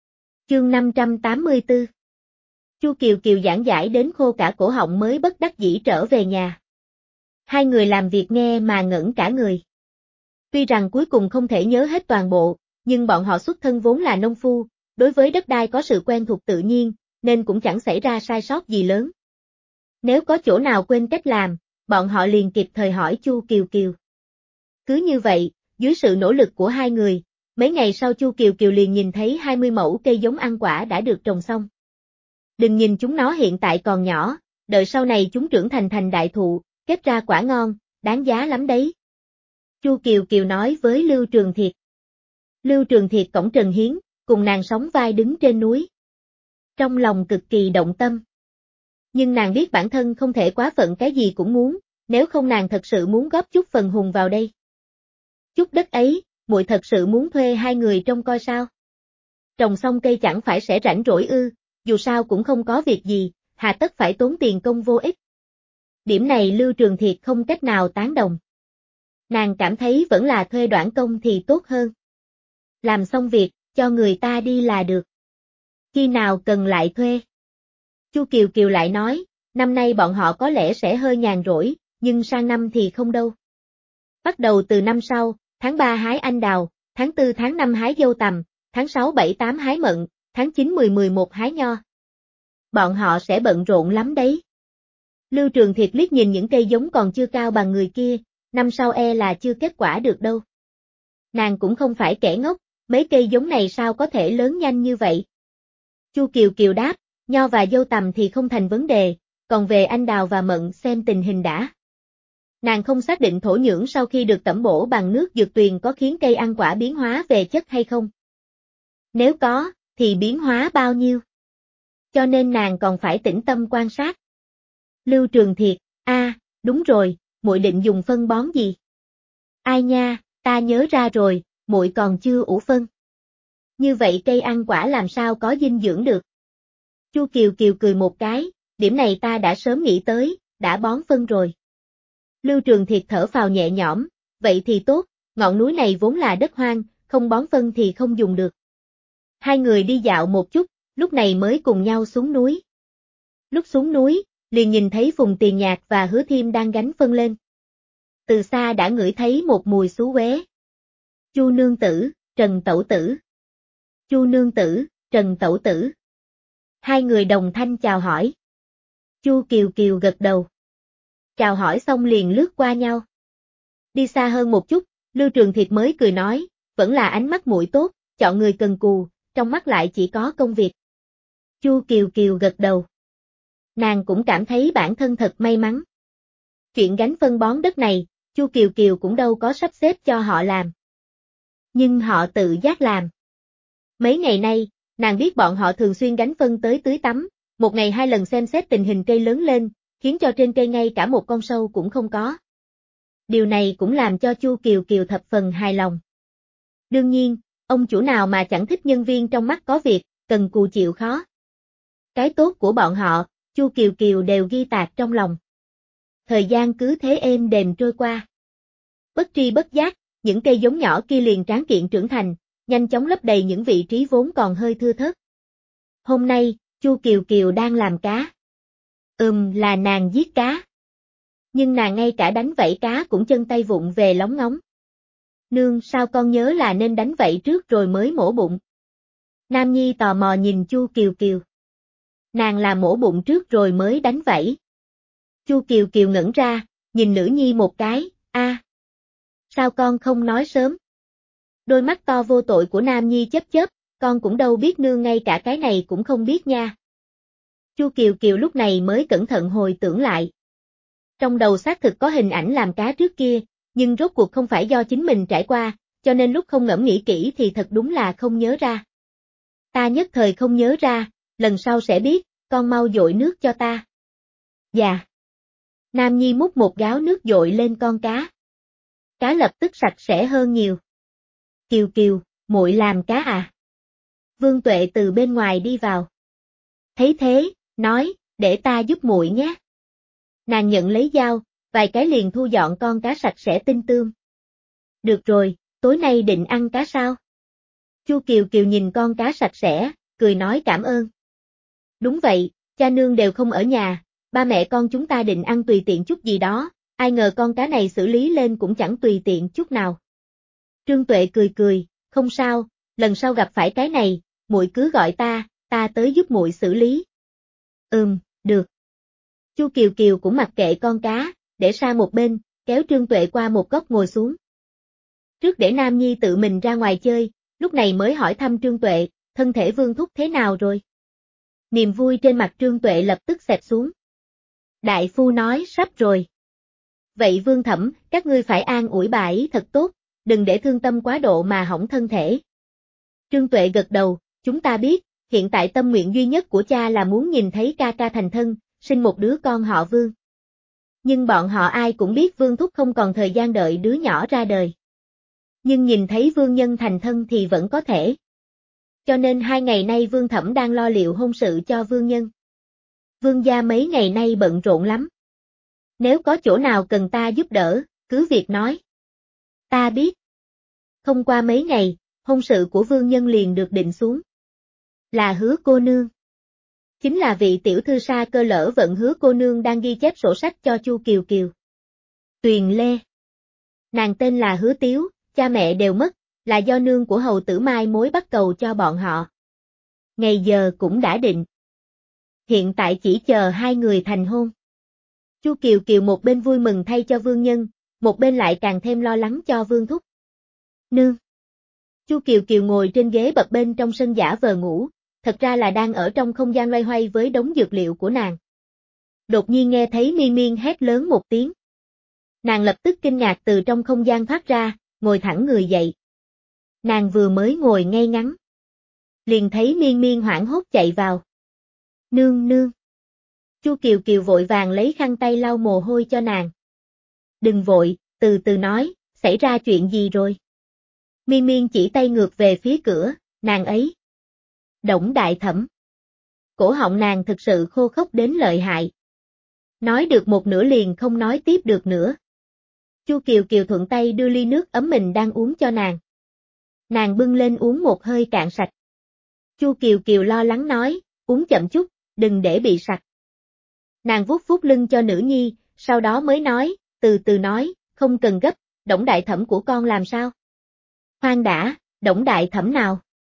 Chương năm trăm tám mươi tư. Chu Kiều Kiều giảng giải đến khô cả cổ họng mới bất đắc dĩ trở về nhà. Hai người làm việc nghe mà ngẩn cả người. Tuy rằng cuối cùng không thể nhớ hết toàn bộ, nhưng bọn họ xuất thân vốn là nông phu, đối với đất đai có sự quen thuộc tự nhiên, nên cũng chẳng xảy ra sai sót gì lớn. Nếu có chỗ nào quên cách làm, bọn họ liền kịp thời hỏi Chu Kiều Kiều. Cứ như vậy, dưới sự nỗ lực của hai người, mấy ngày sau Chu Kiều Kiều liền nhìn thấy hai mươi mẫu cây giống ăn quả đã được trồng xong. Đừng nhìn chúng nó hiện tại còn nhỏ, đợi sau này chúng trưởng thành thành đại thụ, kết ra quả ngon, đáng giá lắm đấy. Chu Kiều Kiều nói với Lưu Trường Thiệt. Lưu Trường Thiệt cõng Trần Hiến, cùng nàng sóng vai đứng trên núi. Trong lòng cực kỳ động tâm. Nhưng nàng biết bản thân không thể quá phận cái gì cũng muốn, nếu không nàng thật sự muốn góp chút phần hùng vào đây. Chút đất ấy, muội thật sự muốn thuê hai người trông coi sao? Trồng xong cây chẳng phải sẽ rảnh rỗi ư, dù sao cũng không có việc gì, hà tất phải tốn tiền công vô ích. Điểm này Lưu Trường Thiệt không cách nào tán đồng. Nàng cảm thấy vẫn là thuê đoạn công thì tốt hơn. Làm xong việc, cho người ta đi là được. Khi nào cần lại thuê? Chu Kiều Kiều lại nói, năm nay bọn họ có lẽ sẽ hơi nhàn rỗi, nhưng sang năm thì không đâu. Bắt đầu từ năm sau, tháng ba hái anh đào, tháng tư tháng năm hái dâu tằm, tháng sáu bảy tám hái mận, tháng chín mười mười một hái nho. Bọn họ sẽ bận rộn lắm đấy. Lưu Trường Thiệt liếc nhìn những cây giống còn chưa cao bằng người kia, năm sau e là chưa kết quả được đâu. Nàng cũng không phải kẻ ngốc, mấy cây giống này sao có thể lớn nhanh như vậy? Chu Kiều Kiều đáp, nho và dâu tằm thì không thành vấn đề, còn về anh đào và mận xem tình hình đã. Nàng không xác định thổ nhưỡng sau khi được tẩm bổ bằng nước dược tuyền có khiến cây ăn quả biến hóa về chất hay không. Nếu có, thì biến hóa bao nhiêu? Cho nên nàng còn phải tĩnh tâm quan sát. Lưu Trường Thiệt, a, à, đúng rồi, muội định dùng phân bón gì? Ai nha, ta nhớ ra rồi, muội còn chưa ủ phân. Như vậy cây ăn quả làm sao có dinh dưỡng được? Chu Kiều Kiều cười một cái, điểm này ta đã sớm nghĩ tới, đã bón phân rồi. Lưu Trường Thiệt thở phào nhẹ nhõm, vậy thì tốt, ngọn núi này vốn là đất hoang, không bón phân thì không dùng được. Hai người đi dạo một chút, lúc này mới cùng nhau xuống núi. Lúc xuống núi, liền nhìn thấy Phùng Tiền Nhạc và Hứa Thiêm đang gánh phân lên. Từ xa đã ngửi thấy một mùi xú uế. Chu nương tử, Trần tẩu tử. Chu nương tử, Trần tẩu tử. Hai người đồng thanh chào hỏi. Chu Kiều Kiều gật đầu. Chào hỏi xong liền lướt qua nhau. Đi xa hơn một chút, Lưu Trường Thiệt mới cười nói, vẫn là ánh mắt muội tốt, chọn người cần cù, trong mắt lại chỉ có công việc. Chu Kiều Kiều gật đầu. Nàng cũng cảm thấy bản thân thật may mắn. Chuyện gánh phân bón đất này, Chu Kiều Kiều cũng đâu có sắp xếp cho họ làm. Nhưng họ tự giác làm. Mấy ngày nay, nàng biết bọn họ thường xuyên gánh phân tới tưới tắm, một ngày hai lần xem xét tình hình cây lớn lên, khiến cho trên cây ngay cả một con sâu cũng không có. Điều này cũng làm cho Chu Kiều Kiều thập phần hài lòng. Đương nhiên, ông chủ nào mà chẳng thích nhân viên trong mắt có việc, cần cù chịu khó. Cái tốt của bọn họ, Chu Kiều Kiều đều ghi tạc trong lòng. Thời gian cứ thế êm đềm trôi qua. Bất tri bất giác, những cây giống nhỏ kia liền tráng kiện trưởng thành, nhanh chóng lấp đầy những vị trí vốn còn hơi thưa thớt. Hôm nay, Chu Kiều Kiều đang làm cá. Ừm là nàng giết cá. Nhưng nàng ngay cả đánh vảy cá cũng chân tay vụng về lóng ngóng. Nương sao con nhớ là nên đánh vảy trước rồi mới mổ bụng. Nam Nhi tò mò nhìn Chu Kiều Kiều. Nàng là mổ bụng trước rồi mới đánh vảy. Chu Kiều Kiều ngẩn ra, nhìn nữ nhi một cái, a, à, sao con không nói sớm? Đôi mắt to vô tội của Nam Nhi chớp chớp, con cũng đâu biết nương ngay cả cái này cũng không biết nha. Chu Kiều Kiều lúc này mới cẩn thận hồi tưởng lại. Trong đầu xác thực có hình ảnh làm cá trước kia, nhưng rốt cuộc không phải do chính mình trải qua, cho nên lúc không ngẫm nghĩ kỹ thì thật đúng là không nhớ ra. Ta nhất thời không nhớ ra, lần sau sẽ biết, con mau dội nước cho ta. Dạ. Nam Nhi múc một gáo nước dội lên con cá. Cá lập tức sạch sẽ hơn nhiều. Kiều Kiều, muội làm cá à? Vương Tuệ từ bên ngoài đi vào. Thấy thế, nói, để ta giúp muội nhé. Nàng nhận lấy dao, vài cái liền thu dọn con cá sạch sẽ tinh tươm. Được rồi, tối nay định ăn cá sao? Chu Kiều Kiều nhìn con cá sạch sẽ, cười nói cảm ơn. Đúng vậy, cha nương đều không ở nhà, ba mẹ con chúng ta định ăn tùy tiện chút gì đó, ai ngờ con cá này xử lý lên cũng chẳng tùy tiện chút nào. Trương Tuệ cười cười, không sao, lần sau gặp phải cái này, muội cứ gọi ta, ta tới giúp muội xử lý. Ừm, được. Chu Kiều Kiều cũng mặc kệ con cá, để sang một bên, kéo Trương Tuệ qua một góc ngồi xuống. Trước để Nam Nhi tự mình ra ngoài chơi, lúc này mới hỏi thăm Trương Tuệ, thân thể Vương Thúc thế nào rồi? Niềm vui trên mặt Trương Tuệ lập tức xẹp xuống. Đại phu nói sắp rồi. Vậy Vương Thẩm, các ngươi phải an ủi bà ấy thật tốt, đừng để thương tâm quá độ mà hỏng thân thể. Trương Tuệ gật đầu, chúng ta biết, hiện tại tâm nguyện duy nhất của cha là muốn nhìn thấy ca ca thành thân, sinh một đứa con họ Vương. Nhưng bọn họ ai cũng biết Vương Thúc không còn thời gian đợi đứa nhỏ ra đời. Nhưng nhìn thấy Vương Nhân thành thân thì vẫn có thể. Cho nên hai ngày nay Vương Thẩm đang lo liệu hôn sự cho Vương Nhân. Vương gia mấy ngày nay bận rộn lắm. Nếu có chỗ nào cần ta giúp đỡ, cứ việc nói. Ta biết. Không qua mấy ngày, hôn sự của Vương Nhân liền được định xuống. Là Hứa cô nương. Chính là vị tiểu thư Sa Cơ Lỡ Vận Hứa cô nương đang ghi chép sổ sách cho Chu Kiều Kiều. Tuyền Lê. Nàng tên là Hứa Tiếu, cha mẹ đều mất, là do nương của hầu tử Mai mối bắt cầu cho bọn họ. Ngày giờ cũng đã định. Hiện tại chỉ chờ hai người thành hôn. Chu Kiều Kiều một bên vui mừng thay cho Vương Nhân, một bên lại càng thêm lo lắng cho Vương Thúc. Nương. Chu Kiều Kiều ngồi trên ghế bập bên trong sân giả vờ ngủ, thật ra là đang ở trong không gian loay hoay với đống dược liệu của nàng. Đột nhiên nghe thấy Miên Miên hét lớn một tiếng. Nàng lập tức kinh ngạc từ trong không gian thoát ra, ngồi thẳng người dậy. Nàng vừa mới ngồi ngay ngắn. Liền thấy Miên Miên hoảng hốt chạy vào. Nương nương. Chu Kiều Kiều vội vàng lấy khăn tay lau mồ hôi cho nàng. Đừng vội, từ từ nói, xảy ra chuyện gì rồi? Miên Miên chỉ tay ngược về phía cửa, nàng ấy. Đổng Đại Thẩm. Cổ họng nàng thực sự khô khốc đến lợi hại. Nói được một nửa liền không nói tiếp được nữa. Chu Kiều Kiều thuận tay đưa ly nước ấm mình đang uống cho nàng. Nàng bưng lên uống một hơi cạn sạch. Chu Kiều Kiều lo lắng nói, uống chậm chút, đừng để bị sặc. Nàng vuốt vuốt lưng cho nữ nhi, sau đó mới nói, từ từ nói, không cần gấp, Đổng Đại Thẩm của con làm sao? Khoan đã, Đổng Đại Thẩm nào?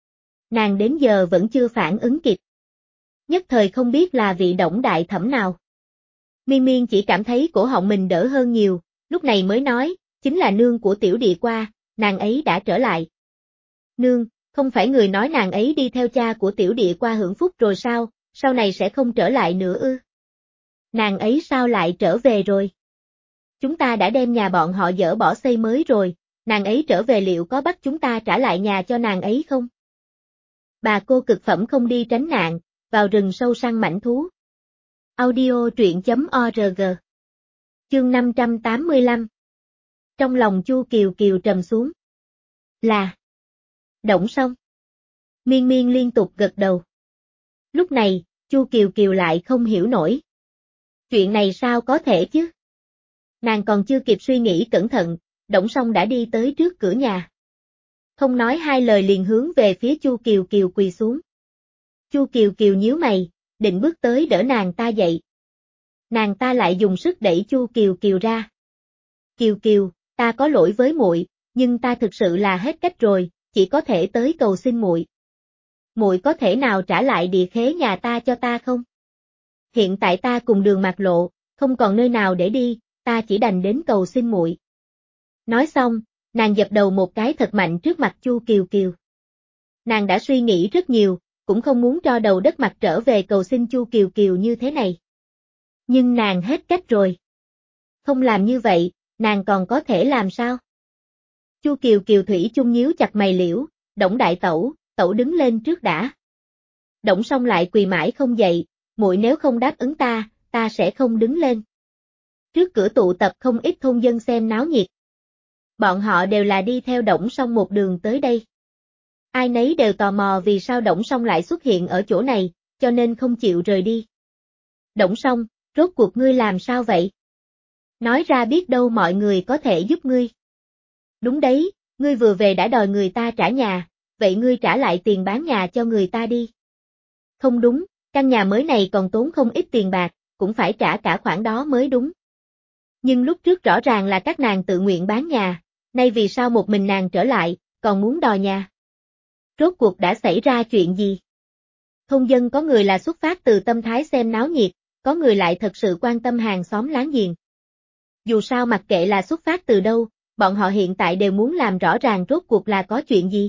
Nàng đến giờ vẫn chưa phản ứng kịp. Nhất thời không biết là vị Đổng Đại Thẩm nào. Miên Miên chỉ cảm thấy cổ họng mình đỡ hơn nhiều, lúc này mới nói, chính là nương của Tiểu Địa qua, nàng ấy đã trở lại. Nương, không phải người nói nàng ấy đi theo cha của Tiểu Địa qua hưởng phúc rồi sao, sau này sẽ không trở lại nữa ư? Nàng ấy sao lại trở về rồi? Chúng ta đã đem nhà bọn họ dỡ bỏ xây mới rồi, nàng ấy trở về liệu có bắt chúng ta trả lại nhà cho nàng ấy không? Bà cô cực phẩm không đi tránh nạn, vào rừng sâu săn mãnh thú. Audio truyện chấm org. Chương năm trăm tám mươi lăm. Trong lòng Chu Kiều Kiều trầm xuống. Là. Đổng Song. Miên Miên liên tục gật đầu. Lúc này, Chu Kiều Kiều lại không hiểu nổi. Chuyện này sao có thể chứ? Nàng còn chưa kịp suy nghĩ cẩn thận, Đổng Song đã đi tới trước cửa nhà. Không nói hai lời liền hướng về phía Chu Kiều Kiều quỳ xuống. Chu Kiều Kiều nhíu mày, định bước tới đỡ nàng ta dậy. Nàng ta lại dùng sức đẩy Chu Kiều Kiều ra. Kiều Kiều, ta có lỗi với muội, nhưng ta thực sự là hết cách rồi, chỉ có thể tới cầu xin muội. Muội có thể nào trả lại địa khế nhà ta cho ta không? Hiện tại ta cùng đường mạc lộ, không còn nơi nào để đi, ta chỉ đành đến cầu xin muội. Nói xong, nàng dập đầu một cái thật mạnh trước mặt Chu Kiều Kiều. Nàng đã suy nghĩ rất nhiều, cũng không muốn cho đầu đất mặt trở về cầu xin Chu Kiều Kiều như thế này. Nhưng nàng hết cách rồi. Không làm như vậy, nàng còn có thể làm sao? Chu Kiều Kiều thủy chung nhíu chặt mày liễu, Đổng Đại Tẩu, tẩu đứng lên trước đã. Đổng Song lại quỳ mãi không dậy, muội nếu không đáp ứng ta, ta sẽ không đứng lên. Trước cửa tụ tập không ít thôn dân xem náo nhiệt. Bọn họ đều là đi theo Đổng Song một đường tới đây. Ai nấy đều tò mò vì sao Đổng Song lại xuất hiện ở chỗ này, cho nên không chịu rời đi. Đổng Song, rốt cuộc ngươi làm sao vậy? Nói ra biết đâu mọi người có thể giúp ngươi. Đúng đấy, ngươi vừa về đã đòi người ta trả nhà, vậy ngươi trả lại tiền bán nhà cho người ta đi. Không đúng, căn nhà mới này còn tốn không ít tiền bạc, cũng phải trả cả khoản đó mới đúng. Nhưng lúc trước rõ ràng là các nàng tự nguyện bán nhà, nay vì sao một mình nàng trở lại, còn muốn đòi nhà? Rốt cuộc đã xảy ra chuyện gì? Thôn dân có người là xuất phát từ tâm thái xem náo nhiệt, có người lại thật sự quan tâm hàng xóm láng giềng. Dù sao mặc kệ là xuất phát từ đâu, bọn họ hiện tại đều muốn làm rõ ràng rốt cuộc là có chuyện gì.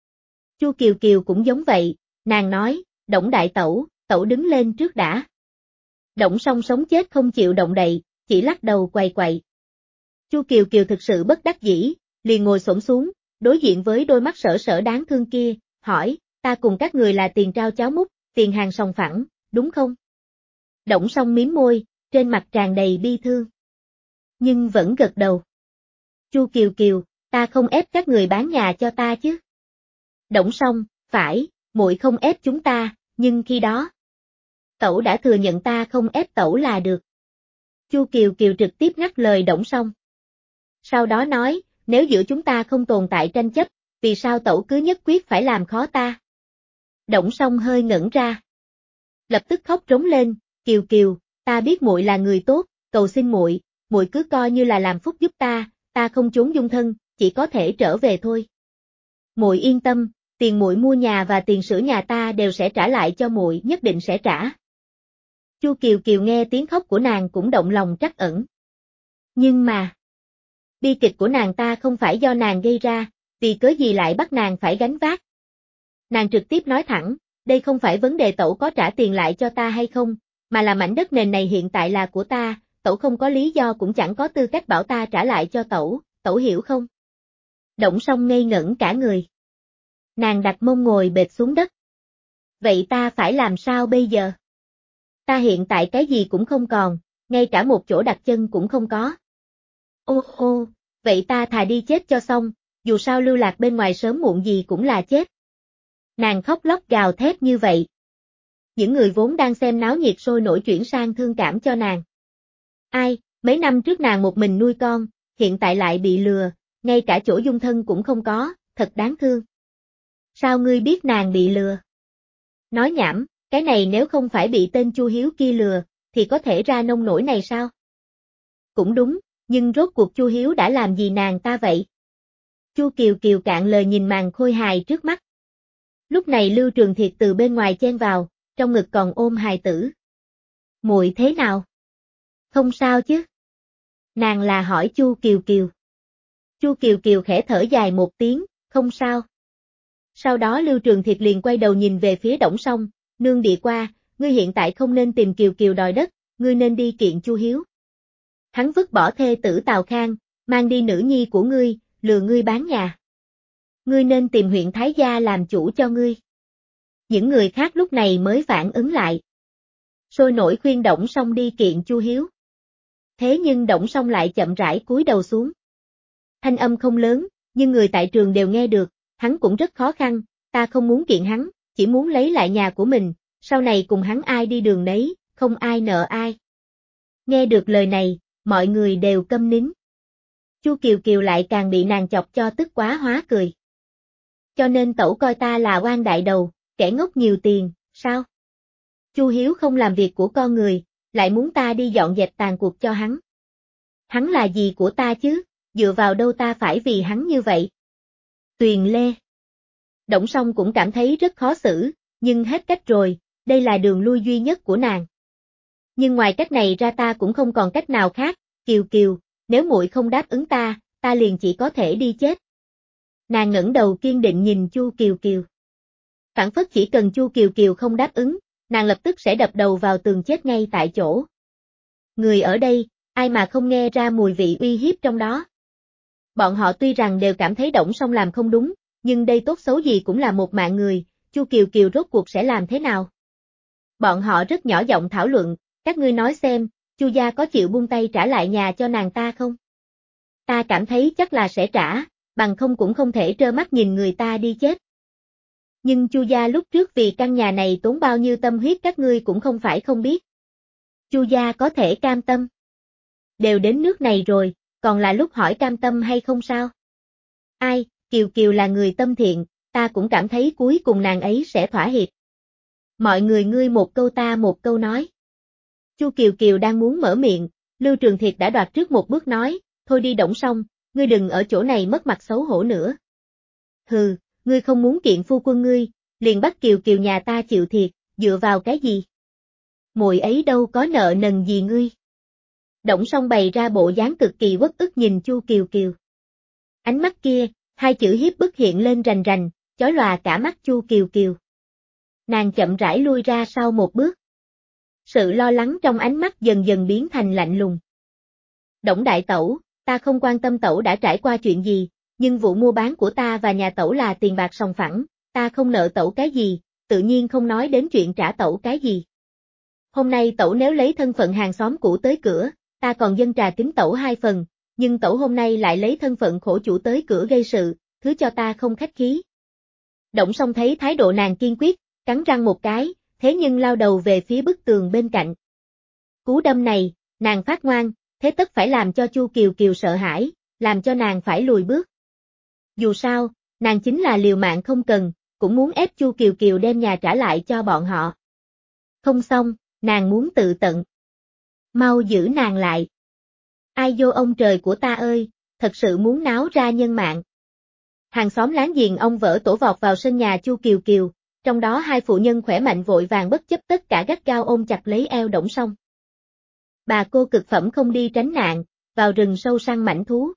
Chu Kiều Kiều cũng giống vậy, nàng nói, Đổng đại tẩu, tẩu đứng lên trước đã. Đổng Song sống chết không chịu động đậy, chỉ lắc đầu quầy quậy. Chu Kiều Kiều thực sự bất đắc dĩ, liền ngồi xổm xuống, đối diện với đôi mắt sở sở đáng thương kia, hỏi, ta cùng các người là tiền trao cháo múc, tiền hàng sòng phẳng, đúng không? Đổng Song mím môi, trên mặt tràn đầy bi thương. Nhưng vẫn gật đầu. Chu Kiều Kiều, ta không ép các người bán nhà cho ta chứ. Đổng Song, phải, muội không ép chúng ta, nhưng khi đó, tẩu đã thừa nhận ta không ép tẩu là được. Chu Kiều Kiều trực tiếp ngắt lời Đổng Song. Sau đó nói, nếu giữa chúng ta không tồn tại tranh chấp, vì sao tẩu cứ nhất quyết phải làm khó ta? Đổng Song hơi ngẩn ra. Lập tức khóc rống lên, Kiều Kiều, ta biết muội là người tốt, cầu xin muội, muội cứ coi như là làm phúc giúp ta, ta không trốn dung thân, chỉ có thể trở về thôi. Muội yên tâm, tiền muội mua nhà và tiền sửa nhà ta đều sẽ trả lại cho muội, nhất định sẽ trả. Chu Kiều Kiều nghe tiếng khóc của nàng cũng động lòng trắc ẩn. Nhưng mà, bi kịch của nàng ta không phải do nàng gây ra, vì cớ gì lại bắt nàng phải gánh vác. Nàng trực tiếp nói thẳng, đây không phải vấn đề tẩu có trả tiền lại cho ta hay không, mà là mảnh đất nền này hiện tại là của ta, tẩu không có lý do cũng chẳng có tư cách bảo ta trả lại cho tẩu, tẩu hiểu không? Đổng Song ngây ngẩn cả người. Nàng đặt mông ngồi bệt xuống đất. Vậy ta phải làm sao bây giờ? Ta hiện tại cái gì cũng không còn, ngay cả một chỗ đặt chân cũng không có. Ô ô, vậy ta thà đi chết cho xong, dù sao lưu lạc bên ngoài sớm muộn gì cũng là chết. Nàng khóc lóc gào thét như vậy. Những người vốn đang xem náo nhiệt sôi nổi chuyển sang thương cảm cho nàng. Ai, mấy năm trước nàng một mình nuôi con, hiện tại lại bị lừa, ngay cả chỗ dung thân cũng không có, thật đáng thương. Sao ngươi biết nàng bị lừa? Nói nhảm, cái này nếu không phải bị tên Chu Hiếu kia lừa, thì có thể ra nông nổi này sao? Cũng đúng, nhưng rốt cuộc Chu Hiếu đã làm gì nàng ta vậy? Chu Kiều Kiều cạn lời nhìn màn khôi hài trước mắt. Lúc này Lưu Trường Thiệt từ bên ngoài chen vào, trong ngực còn ôm hài tử. Muội thế nào? Không sao chứ? Nàng là hỏi Chu Kiều Kiều. Chu Kiều Kiều khẽ thở dài một tiếng, không sao. Sau đó Lưu Trường Thiệt liền quay đầu nhìn về phía Đổng Song, nương địa qua, ngươi hiện tại không nên tìm Kiều Kiều đòi đất, ngươi nên đi kiện Chu Hiếu. Hắn vứt bỏ thê tử Tào Khang, mang đi nữ nhi của ngươi, lừa ngươi bán nhà. Ngươi nên tìm huyện Thái Gia làm chủ cho ngươi. Những người khác lúc này mới phản ứng lại. Sôi nổi khuyên Đổng Song đi kiện Chu Hiếu. Thế nhưng Đổng Song lại chậm rãi cúi đầu xuống. Thanh âm không lớn, nhưng người tại trường đều nghe được, hắn cũng rất khó khăn, ta không muốn kiện hắn, chỉ muốn lấy lại nhà của mình, sau này cùng hắn ai đi đường nấy, không ai nợ ai. Nghe được lời này, mọi người đều câm nín. Chu Kiều Kiều lại càng bị nàng chọc cho tức quá hóa cười. Cho nên tẩu coi ta là oan đại đầu, kẻ ngốc nhiều tiền, sao? Chu Hiếu không làm việc của con người, lại muốn ta đi dọn dẹp tàn cuộc cho hắn. Hắn là gì của ta chứ, dựa vào đâu ta phải vì hắn như vậy? Tuyền Lê. Đổng Song cũng cảm thấy rất khó xử, nhưng hết cách rồi, đây là đường lui duy nhất của nàng. Nhưng ngoài cách này ra ta cũng không còn cách nào khác, Kiều Kiều, nếu muội không đáp ứng ta, ta liền chỉ có thể đi chết. Nàng ngẩng đầu kiên định nhìn Chu Kiều Kiều. Phản phất chỉ cần Chu Kiều Kiều không đáp ứng, nàng lập tức sẽ đập đầu vào tường chết ngay tại chỗ. Người ở đây, ai mà không nghe ra mùi vị uy hiếp trong đó. Bọn họ tuy rằng đều cảm thấy Đổng Song làm không đúng, nhưng đây tốt xấu gì cũng là một mạng người, Chu Kiều Kiều rốt cuộc sẽ làm thế nào? Bọn họ rất nhỏ giọng thảo luận, các ngươi nói xem, Chu gia có chịu buông tay trả lại nhà cho nàng ta không? Ta cảm thấy chắc là sẽ trả, bằng không cũng không thể trơ mắt nhìn người ta đi chết. Nhưng Chu gia lúc trước vì căn nhà này tốn bao nhiêu tâm huyết các ngươi cũng không phải không biết. Chu gia có thể cam tâm. Đều đến nước này rồi, còn là lúc hỏi cam tâm hay không sao? Ai, Kiều Kiều là người tâm thiện, ta cũng cảm thấy cuối cùng nàng ấy sẽ thỏa hiệp. Mọi người ngươi một câu ta một câu nói. Chu Kiều Kiều đang muốn mở miệng, Lưu Trường Thiệt đã đoạt trước một bước nói, thôi đi Đổng Song, ngươi đừng ở chỗ này mất mặt xấu hổ nữa. Hừ, ngươi không muốn kiện phu quân ngươi, liền bắt Kiều Kiều nhà ta chịu thiệt, dựa vào cái gì? Muội ấy đâu có nợ nần gì ngươi. Đổng Song bày ra bộ dáng cực kỳ uất ức nhìn Chu Kiều Kiều. Ánh mắt kia, hai chữ hiếp bức hiện lên rành rành, chói lòa cả mắt Chu Kiều Kiều. Nàng chậm rãi lui ra sau một bước. Sự lo lắng trong ánh mắt dần dần biến thành lạnh lùng. Đổng đại tẩu, ta không quan tâm tẩu đã trải qua chuyện gì, nhưng vụ mua bán của ta và nhà tẩu là tiền bạc sòng phẳng, ta không nợ tẩu cái gì, tự nhiên không nói đến chuyện trả tẩu cái gì. Hôm nay tẩu nếu lấy thân phận hàng xóm cũ tới cửa, ta còn dâng trà kính tẩu hai phần, nhưng tẩu hôm nay lại lấy thân phận khổ chủ tới cửa gây sự, thứ cho ta không khách khí. Đổng Song thấy thái độ nàng kiên quyết, cắn răng một cái, thế nhưng lao đầu về phía bức tường bên cạnh. Cú đâm này, nàng phát ngoan, thế tất phải làm cho Chu Kiều Kiều sợ hãi, làm cho nàng phải lùi bước. Dù sao, nàng chính là liều mạng không cần, cũng muốn ép Chu Kiều Kiều đem nhà trả lại cho bọn họ. Không xong, nàng muốn tự tận. Mau giữ nàng lại. Ai vô ông trời của ta ơi, thật sự muốn náo ra nhân mạng. Hàng xóm láng giềng ông vỡ tổ vọt vào sân nhà Chu Kiều Kiều, trong đó hai phụ nhân khỏe mạnh vội vàng bất chấp tất cả gắt gao ôm chặt lấy eo Đổng Song. Bà cô cực phẩm không đi tránh nạn, vào rừng sâu săn mãnh thú.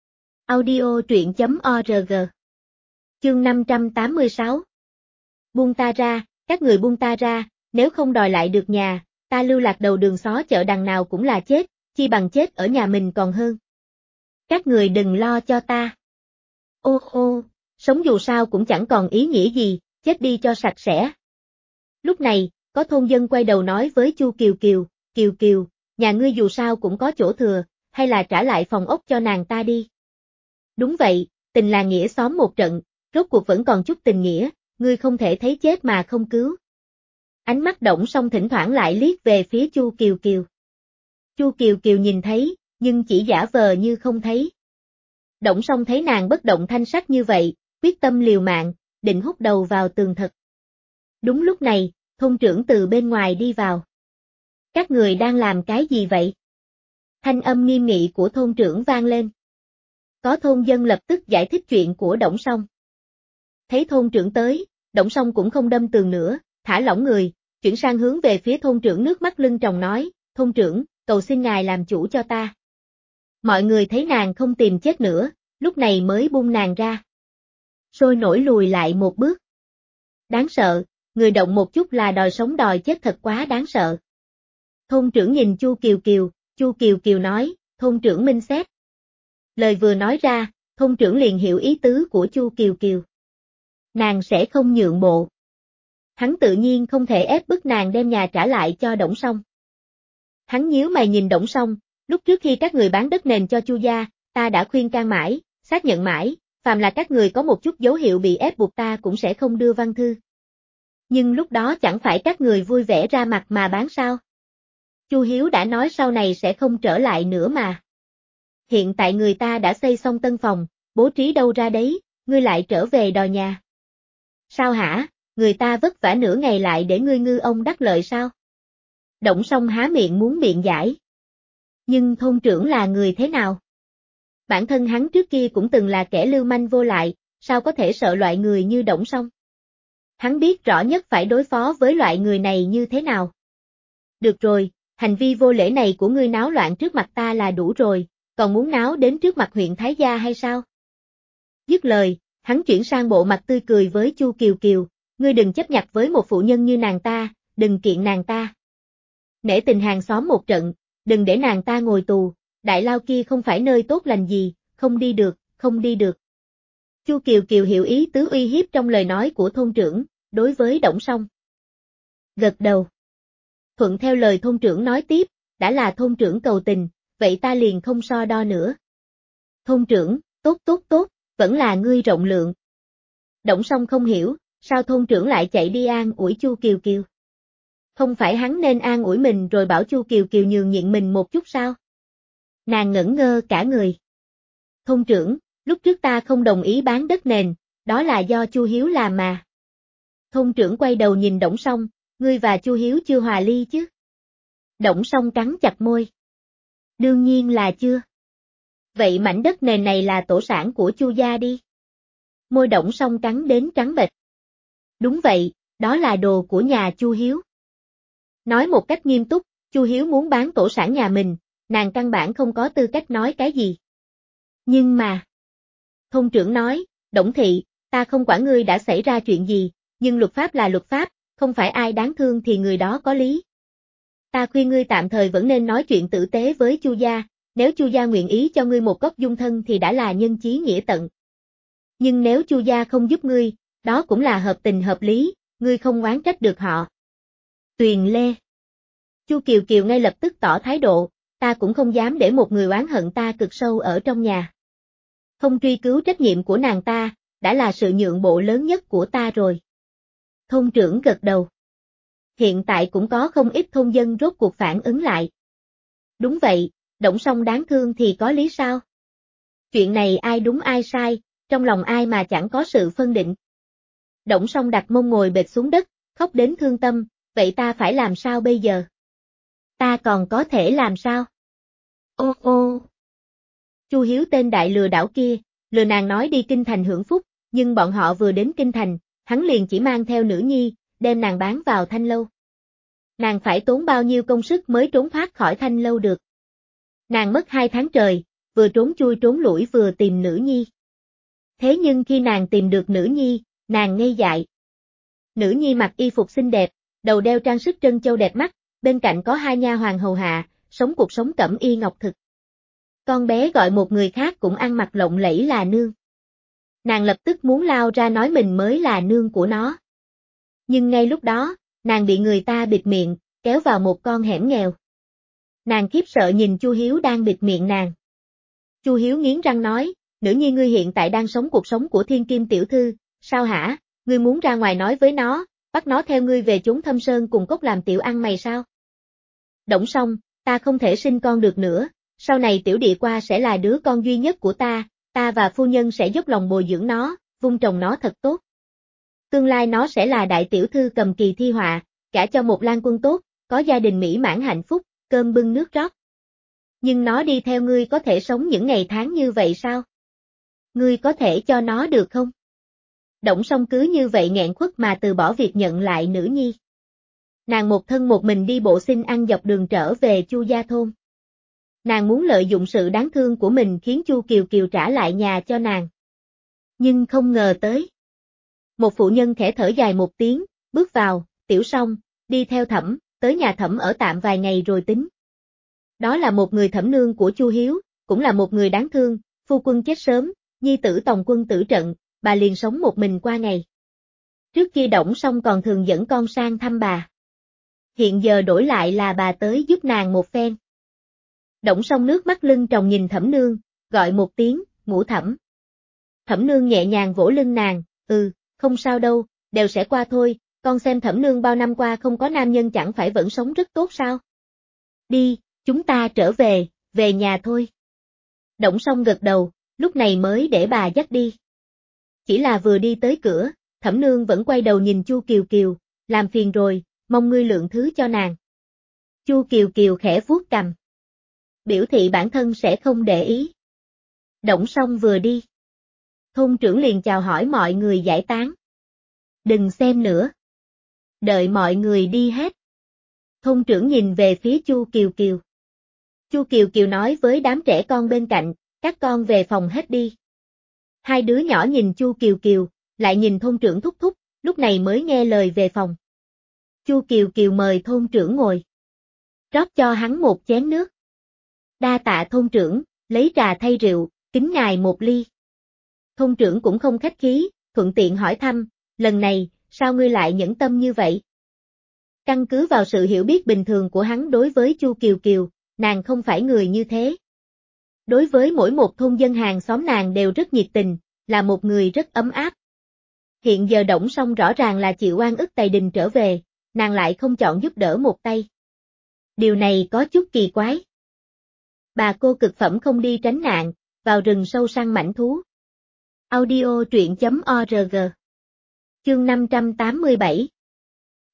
Audio truyện chấm org. Chương năm trăm tám mươi sáu. Buông ta ra, các người buông ta ra, nếu không đòi lại được nhà, ta lưu lạc đầu đường xó chợ đằng nào cũng là chết, chi bằng chết ở nhà mình còn hơn. Các người đừng lo cho ta. Ô ô, sống dù sao cũng chẳng còn ý nghĩa gì, chết đi cho sạch sẽ. Lúc này, có thôn dân quay đầu nói với Chu Kiều Kiều, Kiều Kiều, nhà ngươi dù sao cũng có chỗ thừa, hay là trả lại phòng ốc cho nàng ta đi. Đúng vậy, tình là nghĩa xóm một trận, rốt cuộc vẫn còn chút tình nghĩa, ngươi không thể thấy chết mà không cứu. Ánh mắt Đổng Song thỉnh thoảng lại liếc về phía Chu Kiều Kiều. Chu Kiều Kiều nhìn thấy, nhưng chỉ giả vờ như không thấy. Đổng Song thấy nàng bất động thanh sắc như vậy, quyết tâm liều mạng, định hút đầu vào tường thật. Đúng lúc này, thôn trưởng từ bên ngoài đi vào. Các người đang làm cái gì vậy? Thanh âm nghiêm nghị của thôn trưởng vang lên. Có thôn dân lập tức giải thích chuyện của Đổng Song. Thấy thôn trưởng tới, Đổng Song cũng không đâm tường nữa, thả lỏng người, chuyển sang hướng về phía thôn trưởng nước mắt lưng tròng nói, thôn trưởng, cầu xin ngài làm chủ cho ta. Mọi người thấy nàng không tìm chết nữa, lúc này mới buông nàng ra. Sôi nổi lùi lại một bước. Đáng sợ, người động một chút là đòi sống đòi chết thật quá đáng sợ. Thôn trưởng nhìn Chu Kiều Kiều, Chu Kiều Kiều nói, thôn trưởng minh xét. Lời vừa nói ra, thôn trưởng liền hiểu ý tứ của Chu Kiều Kiều. Nàng sẽ không nhượng bộ. Hắn tự nhiên không thể ép bức nàng đem nhà trả lại cho Đổng Song. Hắn nhíu mày nhìn Đổng Song, lúc trước khi các người bán đất nền cho Chu gia, ta đã khuyên can mãi, xác nhận mãi, phàm là các người có một chút dấu hiệu bị ép buộc ta cũng sẽ không đưa văn thư. Nhưng lúc đó chẳng phải các người vui vẻ ra mặt mà bán sao? Chu Hiếu đã nói sau này sẽ không trở lại nữa mà. Hiện tại người ta đã xây xong tân phòng, bố trí đâu ra đấy, ngươi lại trở về đòi nhà. Sao hả, người ta vất vả nửa ngày lại để ngươi ngư ông đắc lợi sao? Đổng Song há miệng muốn biện giải. Nhưng thôn trưởng là người thế nào? Bản thân hắn trước kia cũng từng là kẻ lưu manh vô lại, sao có thể sợ loại người như Đổng Song? Hắn biết rõ nhất phải đối phó với loại người này như thế nào. Được rồi, hành vi vô lễ này của ngươi náo loạn trước mặt ta là đủ rồi, còn muốn náo đến trước mặt huyện Thái Gia hay sao? Dứt lời, hắn chuyển sang bộ mặt tươi cười với Chu Kiều Kiều, ngươi đừng chấp nhặt với một phụ nhân như nàng ta, đừng kiện nàng ta. Nể tình hàng xóm một trận, đừng để nàng ta ngồi tù, đại lao kia không phải nơi tốt lành gì, không đi được, không đi được. Chu Kiều Kiều hiểu ý tứ uy hiếp trong lời nói của thôn trưởng, đối với Đổng Song. Gật đầu. Thuận theo lời thôn trưởng nói tiếp, đã là thôn trưởng cầu tình, vậy ta liền không so đo nữa. Thôn trưởng, tốt tốt tốt, vẫn là ngươi rộng lượng. Đổng Song không hiểu, sao thôn trưởng lại chạy đi an ủi Chu Kiều Kiều. Không phải hắn nên an ủi mình rồi bảo Chu Kiều Kiều nhường nhịn mình một chút sao? Nàng ngẩn ngơ cả người. Thôn trưởng, lúc trước ta không đồng ý bán đất nền, đó là do Chu Hiếu làm mà. Thôn trưởng quay đầu nhìn Đổng Song, ngươi và Chu Hiếu chưa hòa ly chứ? Đổng Song cắn chặt môi. Đương nhiên là chưa. Vậy mảnh đất nền này là tổ sản của Chu gia đi. Môi Đổng Song cắn đến trắng bệch. Đúng vậy, đó là đồ của nhà Chu Hiếu. Nói một cách nghiêm túc, Chu Hiếu muốn bán tổ sản nhà mình, nàng căn bản không có tư cách nói cái gì. Nhưng mà... Thôn trưởng nói, Đổng thị, ta không quản ngươi đã xảy ra chuyện gì, nhưng luật pháp là luật pháp, không phải ai đáng thương thì người đó có lý. Ta khuyên ngươi tạm thời vẫn nên nói chuyện tử tế với Chu gia, nếu Chu gia nguyện ý cho ngươi một góc dung thân thì đã là nhân chí nghĩa tận. Nhưng nếu Chu gia không giúp ngươi, đó cũng là hợp tình hợp lý, ngươi không oán trách được họ. Tuyền Lê. Chu Kiều Kiều ngay lập tức tỏ thái độ, ta cũng không dám để một người oán hận ta cực sâu ở trong nhà. Không truy cứu trách nhiệm của nàng ta, đã là sự nhượng bộ lớn nhất của ta rồi. Thôn trưởng gật đầu. Hiện tại cũng có không ít thôn dân rốt cuộc phản ứng lại. Đúng vậy, Đổng Song đáng thương thì có lý sao? Chuyện này ai đúng ai sai, trong lòng ai mà chẳng có sự phân định. Đổng Song đặt mông ngồi bệt xuống đất, khóc đến thương tâm, vậy ta phải làm sao bây giờ? Ta còn có thể làm sao? Ô ô! Chu Hiếu tên đại lừa đảo kia, lừa nàng nói đi kinh thành hưởng phúc, nhưng bọn họ vừa đến kinh thành, hắn liền chỉ mang theo nữ nhi, đem nàng bán vào thanh lâu. Nàng phải tốn bao nhiêu công sức mới trốn thoát khỏi thanh lâu được. Nàng mất hai tháng trời, vừa trốn chui trốn lủi vừa tìm nữ nhi. Thế nhưng khi nàng tìm được nữ nhi, nàng ngây dại. Nữ nhi mặc y phục xinh đẹp, đầu đeo trang sức trân châu đẹp mắt, bên cạnh có hai nha hoàn hầu hạ, sống cuộc sống cẩm y ngọc thực. Con bé gọi một người khác cũng ăn mặc lộng lẫy là nương. Nàng lập tức muốn lao ra nói mình mới là nương của nó. Nhưng ngay lúc đó, nàng bị người ta bịt miệng, kéo vào một con hẻm nghèo. Nàng khiếp sợ nhìn Chu Hiếu đang bịt miệng nàng. Chu Hiếu nghiến răng nói, nữ nhi ngươi hiện tại đang sống cuộc sống của thiên kim tiểu thư, sao hả, ngươi muốn ra ngoài nói với nó, bắt nó theo ngươi về chốn thâm sơn cùng cốc làm tiểu ăn mày sao? Đổng Song, ta không thể sinh con được nữa, sau này tiểu địa qua sẽ là đứa con duy nhất của ta, ta và phu nhân sẽ dốc lòng bồi dưỡng nó, vun trồng nó thật tốt. Tương lai nó sẽ là đại tiểu thư cầm kỳ thi họa, gả cho một lang quân tốt, có gia đình mỹ mãn hạnh phúc, cơm bưng nước rót. Nhưng nó đi theo ngươi có thể sống những ngày tháng như vậy sao? Ngươi có thể cho nó được không? Đổng Song cứ như vậy nghẹn khuất mà từ bỏ việc nhận lại nữ nhi. Nàng một thân một mình đi bộ xin ăn dọc đường trở về Chu gia thôn. Nàng muốn lợi dụng sự đáng thương của mình khiến Chu Kiều Kiều trả lại nhà cho nàng. Nhưng không ngờ tới. Một phụ nhân khẽ thở dài một tiếng, bước vào, Tiểu Song, đi theo Thẩm, tới nhà Thẩm ở tạm vài ngày rồi tính. Đó là một người thẩm nương của Chu Hiếu, cũng là một người đáng thương, phu quân chết sớm, nhi tử tòng quân tử trận, bà liền sống một mình qua ngày. Trước kia Đổng Song còn thường dẫn con sang thăm bà. Hiện giờ đổi lại là bà tới giúp nàng một phen. Đổng Song nước mắt lưng tròng nhìn Thẩm nương, gọi một tiếng, ngủ Thẩm. Thẩm nương nhẹ nhàng vỗ lưng nàng, ừ, không sao đâu, đều sẽ qua thôi, con xem Thẩm nương bao năm qua không có nam nhân chẳng phải vẫn sống rất tốt sao? Đi, chúng ta trở về, về nhà thôi. Đổng Song gật đầu, lúc này mới để bà dắt đi. Chỉ là vừa đi tới cửa, Thẩm nương vẫn quay đầu nhìn Chu Kiều Kiều, làm phiền rồi, mong ngươi lượng thứ cho nàng. Chu Kiều Kiều khẽ vuốt cằm. Biểu thị bản thân sẽ không để ý. Đổng Song vừa đi. Thôn trưởng liền chào hỏi mọi người giải tán. Đừng xem nữa. Đợi mọi người đi hết. Thôn trưởng nhìn về phía Chu Kiều Kiều. Chu Kiều Kiều nói với đám trẻ con bên cạnh, các con về phòng hết đi. Hai đứa nhỏ nhìn Chu Kiều Kiều, lại nhìn thôn trưởng thúc thúc, lúc này mới nghe lời về phòng. Chu Kiều Kiều mời thôn trưởng ngồi. Rót cho hắn một chén nước. Đa tạ thôn trưởng, lấy trà thay rượu, kính ngài một ly. Thôn trưởng cũng không khách khí, thuận tiện hỏi thăm, lần này, sao ngươi lại nhẫn tâm như vậy? Căn cứ vào sự hiểu biết bình thường của hắn đối với Chu Kiều Kiều, nàng không phải người như thế. Đối với mỗi một thôn dân hàng xóm nàng đều rất nhiệt tình, là một người rất ấm áp. Hiện giờ Đổng Song rõ ràng là chịu oan ức Tày Đình trở về, nàng lại không chọn giúp đỡ một tay. Điều này có chút kỳ quái. Bà cô cực phẩm không đi tránh nạn, vào rừng sâu săn mãnh thú. Audio truyện chấm org. Chương năm trăm tám mươi bảy.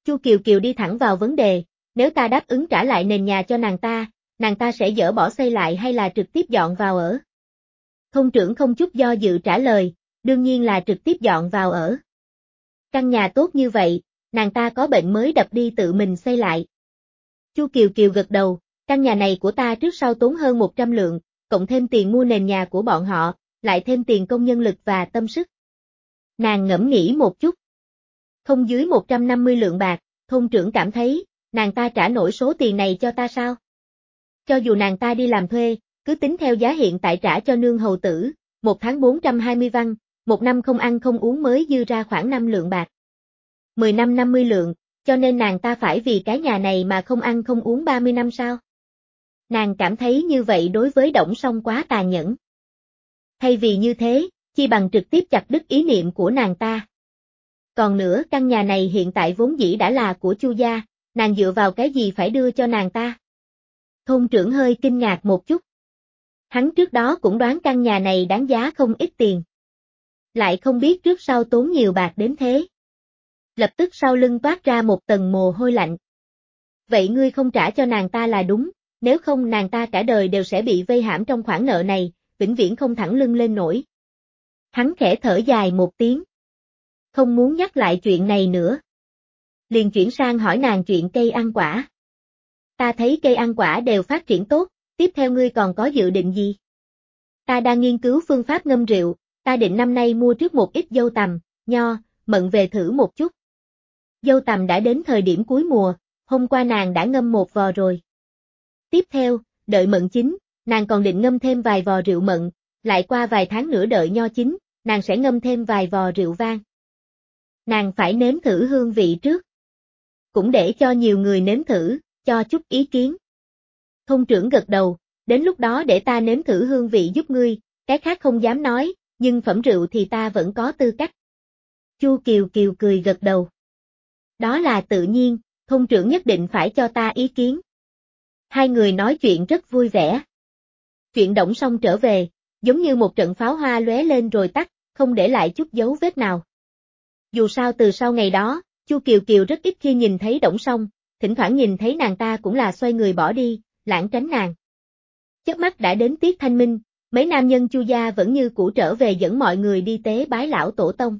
Chu Kiều Kiều đi thẳng vào vấn đề, nếu ta đáp ứng trả lại nền nhà cho nàng ta, nàng ta sẽ dỡ bỏ xây lại hay là trực tiếp dọn vào ở? Thôn trưởng không chút do dự trả lời, đương nhiên là trực tiếp dọn vào ở. Căn nhà tốt như vậy, nàng ta có bệnh mới đập đi tự mình xây lại. Chu Kiều Kiều gật đầu, căn nhà này của ta trước sau tốn hơn một trăm lượng, cộng thêm tiền mua nền nhà của bọn họ, lại thêm tiền công nhân lực và tâm sức. Nàng ngẫm nghĩ một chút. Không dưới một trăm năm mươi lượng bạc, thôn trưởng cảm thấy, nàng ta trả nổi số tiền này cho ta sao? Cho dù nàng ta đi làm thuê, cứ tính theo giá hiện tại trả cho nương hầu tử, một tháng bốn trăm hai mươi văn, một năm không ăn không uống mới dư ra khoảng năm lượng bạc. mười năm năm mươi lượng, cho nên nàng ta phải vì cái nhà này mà không ăn không uống ba mươi năm sao? Nàng cảm thấy như vậy đối với Đổng Song quá tàn nhẫn. Thay vì như thế, chi bằng trực tiếp chặt đứt ý niệm của nàng ta. Còn nữa, căn nhà này hiện tại vốn dĩ đã là của Chu gia, nàng dựa vào cái gì phải đưa cho nàng ta? Thôn trưởng hơi kinh ngạc một chút. Hắn trước đó cũng đoán căn nhà này đáng giá không ít tiền. Lại không biết trước sau tốn nhiều bạc đến thế. Lập tức sau lưng toát ra một tầng mồ hôi lạnh. Vậy ngươi không trả cho nàng ta là đúng, nếu không nàng ta cả đời đều sẽ bị vây hãm trong khoản nợ này, vĩnh viễn không thẳng lưng lên nổi. Hắn khẽ thở dài một tiếng. Không muốn nhắc lại chuyện này nữa. Liền chuyển sang hỏi nàng chuyện cây ăn quả. Ta thấy cây ăn quả đều phát triển tốt, tiếp theo ngươi còn có dự định gì? Ta đang nghiên cứu phương pháp ngâm rượu, ta định năm nay mua trước một ít dâu tằm, nho, mận về thử một chút. Dâu tằm đã đến thời điểm cuối mùa, hôm qua nàng đã ngâm một vò rồi. Tiếp theo, đợi mận chín, nàng còn định ngâm thêm vài vò rượu mận, lại qua vài tháng nữa đợi nho chín, nàng sẽ ngâm thêm vài vò rượu vang. Nàng phải nếm thử hương vị trước. Cũng để cho nhiều người nếm thử, cho chút ý kiến. Thôn trưởng gật đầu, đến lúc đó để ta nếm thử hương vị giúp ngươi, cái khác không dám nói, nhưng phẩm rượu thì ta vẫn có tư cách. Chu Kiều Kiều cười gật đầu. Đó là tự nhiên, thôn trưởng nhất định phải cho ta ý kiến. Hai người nói chuyện rất vui vẻ. Chuyện Đổng Song trở về, giống như một trận pháo hoa lóe lên rồi tắt, không để lại chút dấu vết nào. Dù sao từ sau ngày đó, Chu Kiều Kiều rất ít khi nhìn thấy Đổng Song, thỉnh thoảng nhìn thấy nàng ta cũng là xoay người bỏ đi, lảng tránh nàng. Chớp mắt đã đến tiết thanh minh, mấy nam nhân Chu gia vẫn như cũ trở về dẫn mọi người đi tế bái lão tổ tông.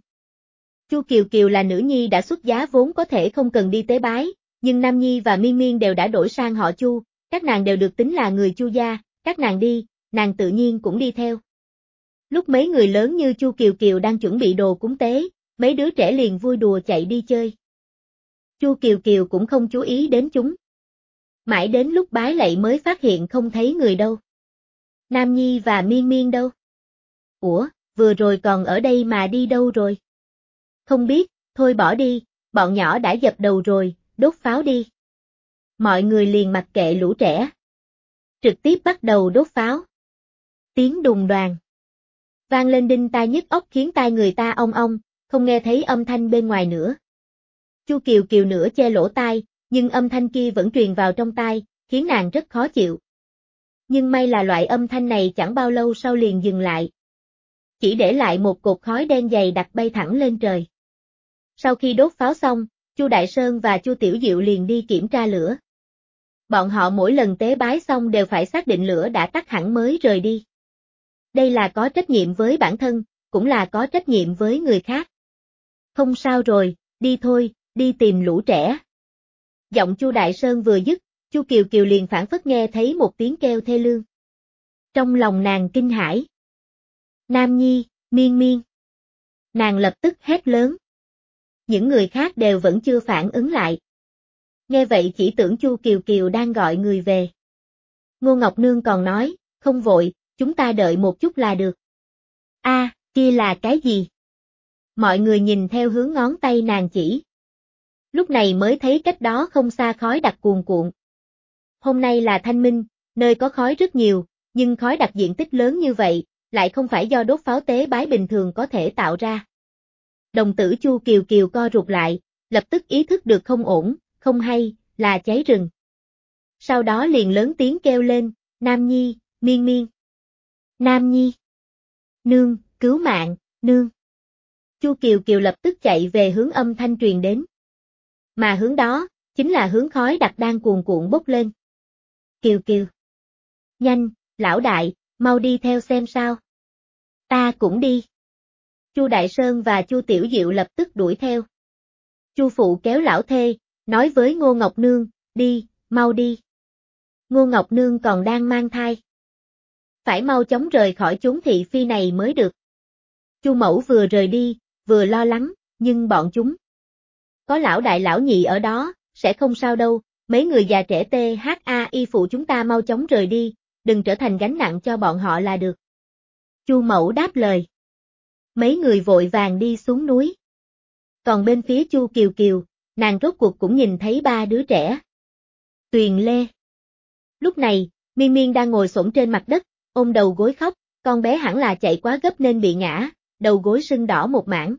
Chu Kiều Kiều là nữ nhi đã xuất giá vốn có thể không cần đi tế bái, nhưng Nam Nhi và Miên Miên đều đã đổi sang họ Chu, các nàng đều được tính là người Chu gia, các nàng đi, nàng tự nhiên cũng đi theo. Lúc mấy người lớn như Chu Kiều Kiều đang chuẩn bị đồ cúng tế, mấy đứa trẻ liền vui đùa chạy đi chơi. Chu Kiều Kiều cũng không chú ý đến chúng. Mãi đến lúc bái lạy mới phát hiện không thấy người đâu. Nam Nhi và Miên Miên đâu? Ủa, vừa rồi còn ở đây mà đi đâu rồi? Không biết, thôi bỏ đi, bọn nhỏ đã dập đầu rồi, đốt pháo đi. Mọi người liền mặc kệ lũ trẻ. Trực tiếp bắt đầu đốt pháo. Tiếng đùng đoàng vang lên đinh tai nhức óc khiến tai người ta ong ong, không nghe thấy âm thanh bên ngoài nữa. Chu Kiều Kiều nửa che lỗ tai, nhưng âm thanh kia vẫn truyền vào trong tai, khiến nàng rất khó chịu. Nhưng may là loại âm thanh này chẳng bao lâu sau liền dừng lại. Chỉ để lại một cột khói đen dày đặc bay thẳng lên trời. Sau khi đốt pháo xong, Chu Đại Sơn và Chu Tiểu Diệu liền đi kiểm tra lửa. Bọn họ mỗi lần tế bái xong đều phải xác định lửa đã tắt hẳn mới rời đi. Đây là có trách nhiệm với bản thân, cũng là có trách nhiệm với người khác. Không sao rồi, đi thôi, đi tìm lũ trẻ. Giọng Chu Đại Sơn vừa dứt, Chu Kiều Kiều liền phảng phất nghe thấy một tiếng kêu thê lương. Trong lòng nàng kinh hãi. Nam Nhi, Miên Miên. Nàng lập tức hét lớn. Những người khác đều vẫn chưa phản ứng lại. Nghe vậy chỉ tưởng Chu Kiều Kiều đang gọi người về. Ngô Ngọc Nương còn nói, không vội, chúng ta đợi một chút là được. A, à, kia là cái gì? Mọi người nhìn theo hướng ngón tay nàng chỉ. Lúc này mới thấy cách đó không xa khói đặc cuồn cuộn. Hôm nay là thanh minh, nơi có khói rất nhiều, nhưng khói đặc diện tích lớn như vậy, lại không phải do đốt pháo tế bái bình thường có thể tạo ra. Đồng tử Chu Kiều Kiều co rụt lại, lập tức ý thức được không ổn, không hay, là cháy rừng. Sau đó liền lớn tiếng kêu lên, Nam Nhi, Miên Miên. Nam Nhi. Nương, cứu mạng, nương. Chu Kiều Kiều lập tức chạy về hướng âm thanh truyền đến. Mà hướng đó, chính là hướng khói đặc đang cuồn cuộn bốc lên. Kiều Kiều. Nhanh, lão đại, mau đi theo xem sao. Ta cũng đi. Chu Đại Sơn và Chu Tiểu Diệu lập tức đuổi theo. Chu phụ kéo lão thê, nói với Ngô Ngọc Nương, đi, mau đi. Ngô Ngọc Nương còn đang mang thai. Phải mau chóng rời khỏi chốn thị phi này mới được. Chu mẫu vừa rời đi, vừa lo lắng, nhưng bọn chúng. Có lão đại lão nhị ở đó, sẽ không sao đâu, mấy người già trẻ tê hát a i phụ chúng ta mau chóng rời đi, đừng trở thành gánh nặng cho bọn họ là được. Chu mẫu đáp lời. Mấy người vội vàng đi xuống núi. Còn bên phía Chu Kiều Kiều, nàng rốt cuộc cũng nhìn thấy ba đứa trẻ. Tuyền Lê. Lúc này, Miên Miên đang ngồi xổm trên mặt đất, ôm đầu gối khóc, con bé hẳn là chạy quá gấp nên bị ngã, đầu gối sưng đỏ một mảng.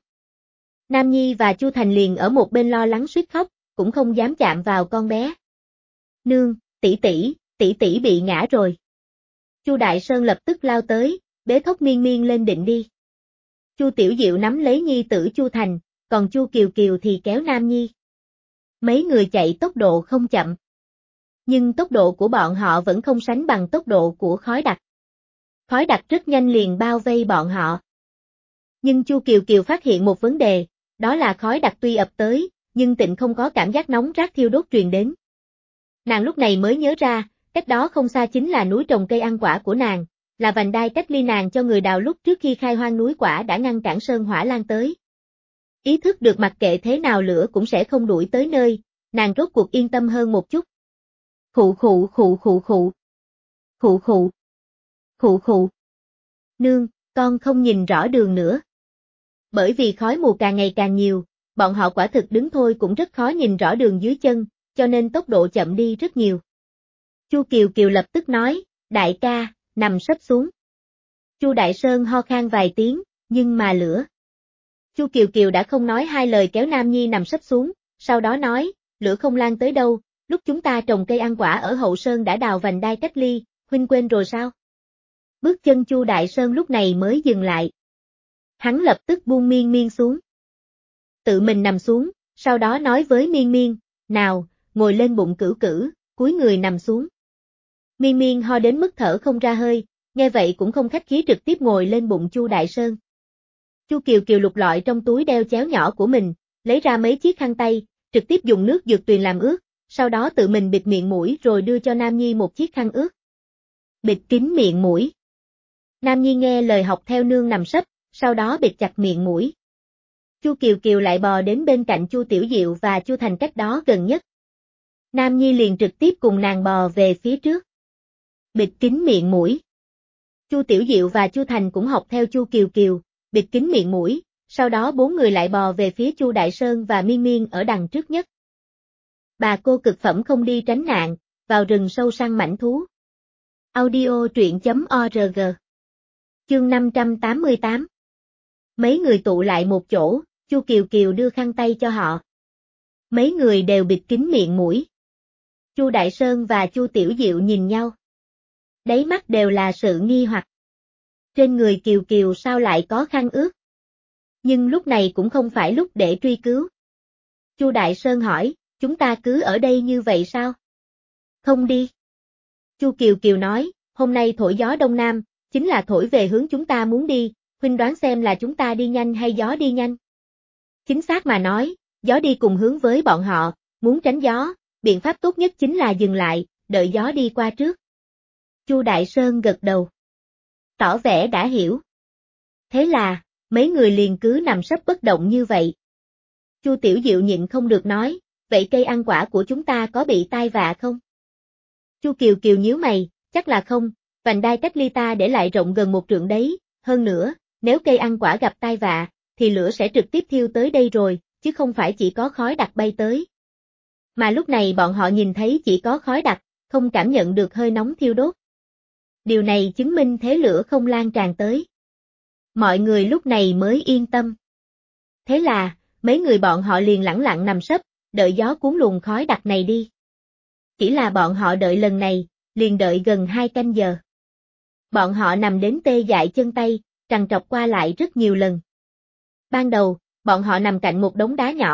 Nam Nhi và Chu Thành liền ở một bên lo lắng suýt khóc, cũng không dám chạm vào con bé. Nương, tỷ tỷ, tỷ tỷ bị ngã rồi. Chu Đại Sơn lập tức lao tới, bế thốc Miên Miên lên định đi. Chu Tiểu Diệu nắm lấy nhi tử Chu Thành, còn Chu Kiều Kiều thì kéo Nam Nhi. Mấy người chạy tốc độ không chậm. Nhưng tốc độ của bọn họ vẫn không sánh bằng tốc độ của khói đặc. Khói đặc rất nhanh liền bao vây bọn họ. Nhưng Chu Kiều Kiều phát hiện một vấn đề, đó là khói đặc tuy ập tới, nhưng tịnh không có cảm giác nóng rát thiêu đốt truyền đến. Nàng lúc này mới nhớ ra, cách đó không xa chính là núi trồng cây ăn quả của nàng, là vành đai cách ly nàng cho người đào lúc trước khi khai hoang núi quả đã ngăn cản sơn hỏa lan tới. Ý thức được mặc kệ thế nào lửa cũng sẽ không đuổi tới nơi, nàng rốt cuộc yên tâm hơn một chút. Khụ khụ khụ khụ khụ. Khụ khụ. Khụ khụ. Nương, con không nhìn rõ đường nữa. Bởi vì khói mù càng ngày càng nhiều, bọn họ quả thực đứng thôi cũng rất khó nhìn rõ đường dưới chân, cho nên tốc độ chậm đi rất nhiều. Chu Kiều Kiều lập tức nói, đại ca, nằm sấp xuống. Chu Đại Sơn ho khan vài tiếng, nhưng mà lửa. Chu Kiều Kiều đã không nói hai lời kéo Nam Nhi nằm sấp xuống, sau đó nói, lửa không lan tới đâu, lúc chúng ta trồng cây ăn quả ở Hậu Sơn đã đào vành đai cách ly, huynh quên rồi sao? Bước chân Chu Đại Sơn lúc này mới dừng lại. Hắn lập tức buông Miên Miên xuống. Tự mình nằm xuống, sau đó nói với Miên Miên, nào, ngồi lên bụng cửu cửu, cúi người nằm xuống. Miên Miên ho đến mức thở không ra hơi, nghe vậy cũng không khách khí trực tiếp ngồi lên bụng Chu Đại Sơn. Chu Kiều Kiều lục lọi trong túi đeo chéo nhỏ của mình, lấy ra mấy chiếc khăn tay, trực tiếp dùng nước dược tuyền làm ướt, sau đó tự mình bịt miệng mũi rồi đưa cho Nam Nhi một chiếc khăn ướt. Bịt kín miệng mũi. Nam Nhi nghe lời học theo nương nằm sấp, sau đó bịt chặt miệng mũi. Chu Kiều Kiều lại bò đến bên cạnh Chu Tiểu Diệu và Chu Thành cách đó gần nhất. Nam Nhi liền trực tiếp cùng nàng bò về phía trước. Bịt kín miệng mũi. Chu Tiểu Diệu và Chu Thành cũng học theo Chu Kiều Kiều, bịt kín miệng mũi, sau đó bốn người lại bò về phía Chu Đại Sơn và Miên Miên ở đằng trước nhất. Bà cô cực phẩm không đi tránh nạn, vào rừng sâu săn mãnh thú. Audio truyện chấm org. Chương năm trăm tám mươi tám. Mấy người tụ lại một chỗ, Chu Kiều Kiều đưa khăn tay cho họ. Mấy người đều bịt kín miệng mũi. Chu Đại Sơn và Chu Tiểu Diệu nhìn nhau. Đáy mắt đều là sự nghi hoặc. Trên người Kiều Kiều sao lại có khăn ướt? Nhưng lúc này cũng không phải lúc để truy cứu. Chu Đại Sơn hỏi, chúng ta cứ ở đây như vậy sao? Không đi. Chu Kiều Kiều nói, hôm nay thổi gió đông nam, chính là thổi về hướng chúng ta muốn đi, huynh đoán xem là chúng ta đi nhanh hay gió đi nhanh? Chính xác mà nói, gió đi cùng hướng với bọn họ, muốn tránh gió, biện pháp tốt nhất chính là dừng lại, đợi gió đi qua trước. Chu Đại Sơn gật đầu. Tỏ vẻ đã hiểu. Thế là, mấy người liền cứ nằm sấp bất động như vậy. Chu Tiểu Diệu nhịn không được nói, vậy cây ăn quả của chúng ta có bị tai vạ không? Chu Kiều Kiều nhíu mày, chắc là không, vành đai cách ly ta để lại rộng gần một trượng đấy, hơn nữa, nếu cây ăn quả gặp tai vạ, thì lửa sẽ trực tiếp thiêu tới đây rồi, chứ không phải chỉ có khói đặc bay tới. Mà lúc này bọn họ nhìn thấy chỉ có khói đặc, không cảm nhận được hơi nóng thiêu đốt. Điều này chứng minh thế lửa không lan tràn tới. Mọi người lúc này mới yên tâm. Thế là, mấy người bọn họ liền lẳng lặng nằm sấp, đợi gió cuốn luồng khói đặc này đi. Chỉ là bọn họ đợi lần này, liền đợi gần hai canh giờ. Bọn họ nằm đến tê dại chân tay, trằn trọc qua lại rất nhiều lần. Ban đầu, bọn họ nằm cạnh một đống đá nhỏ,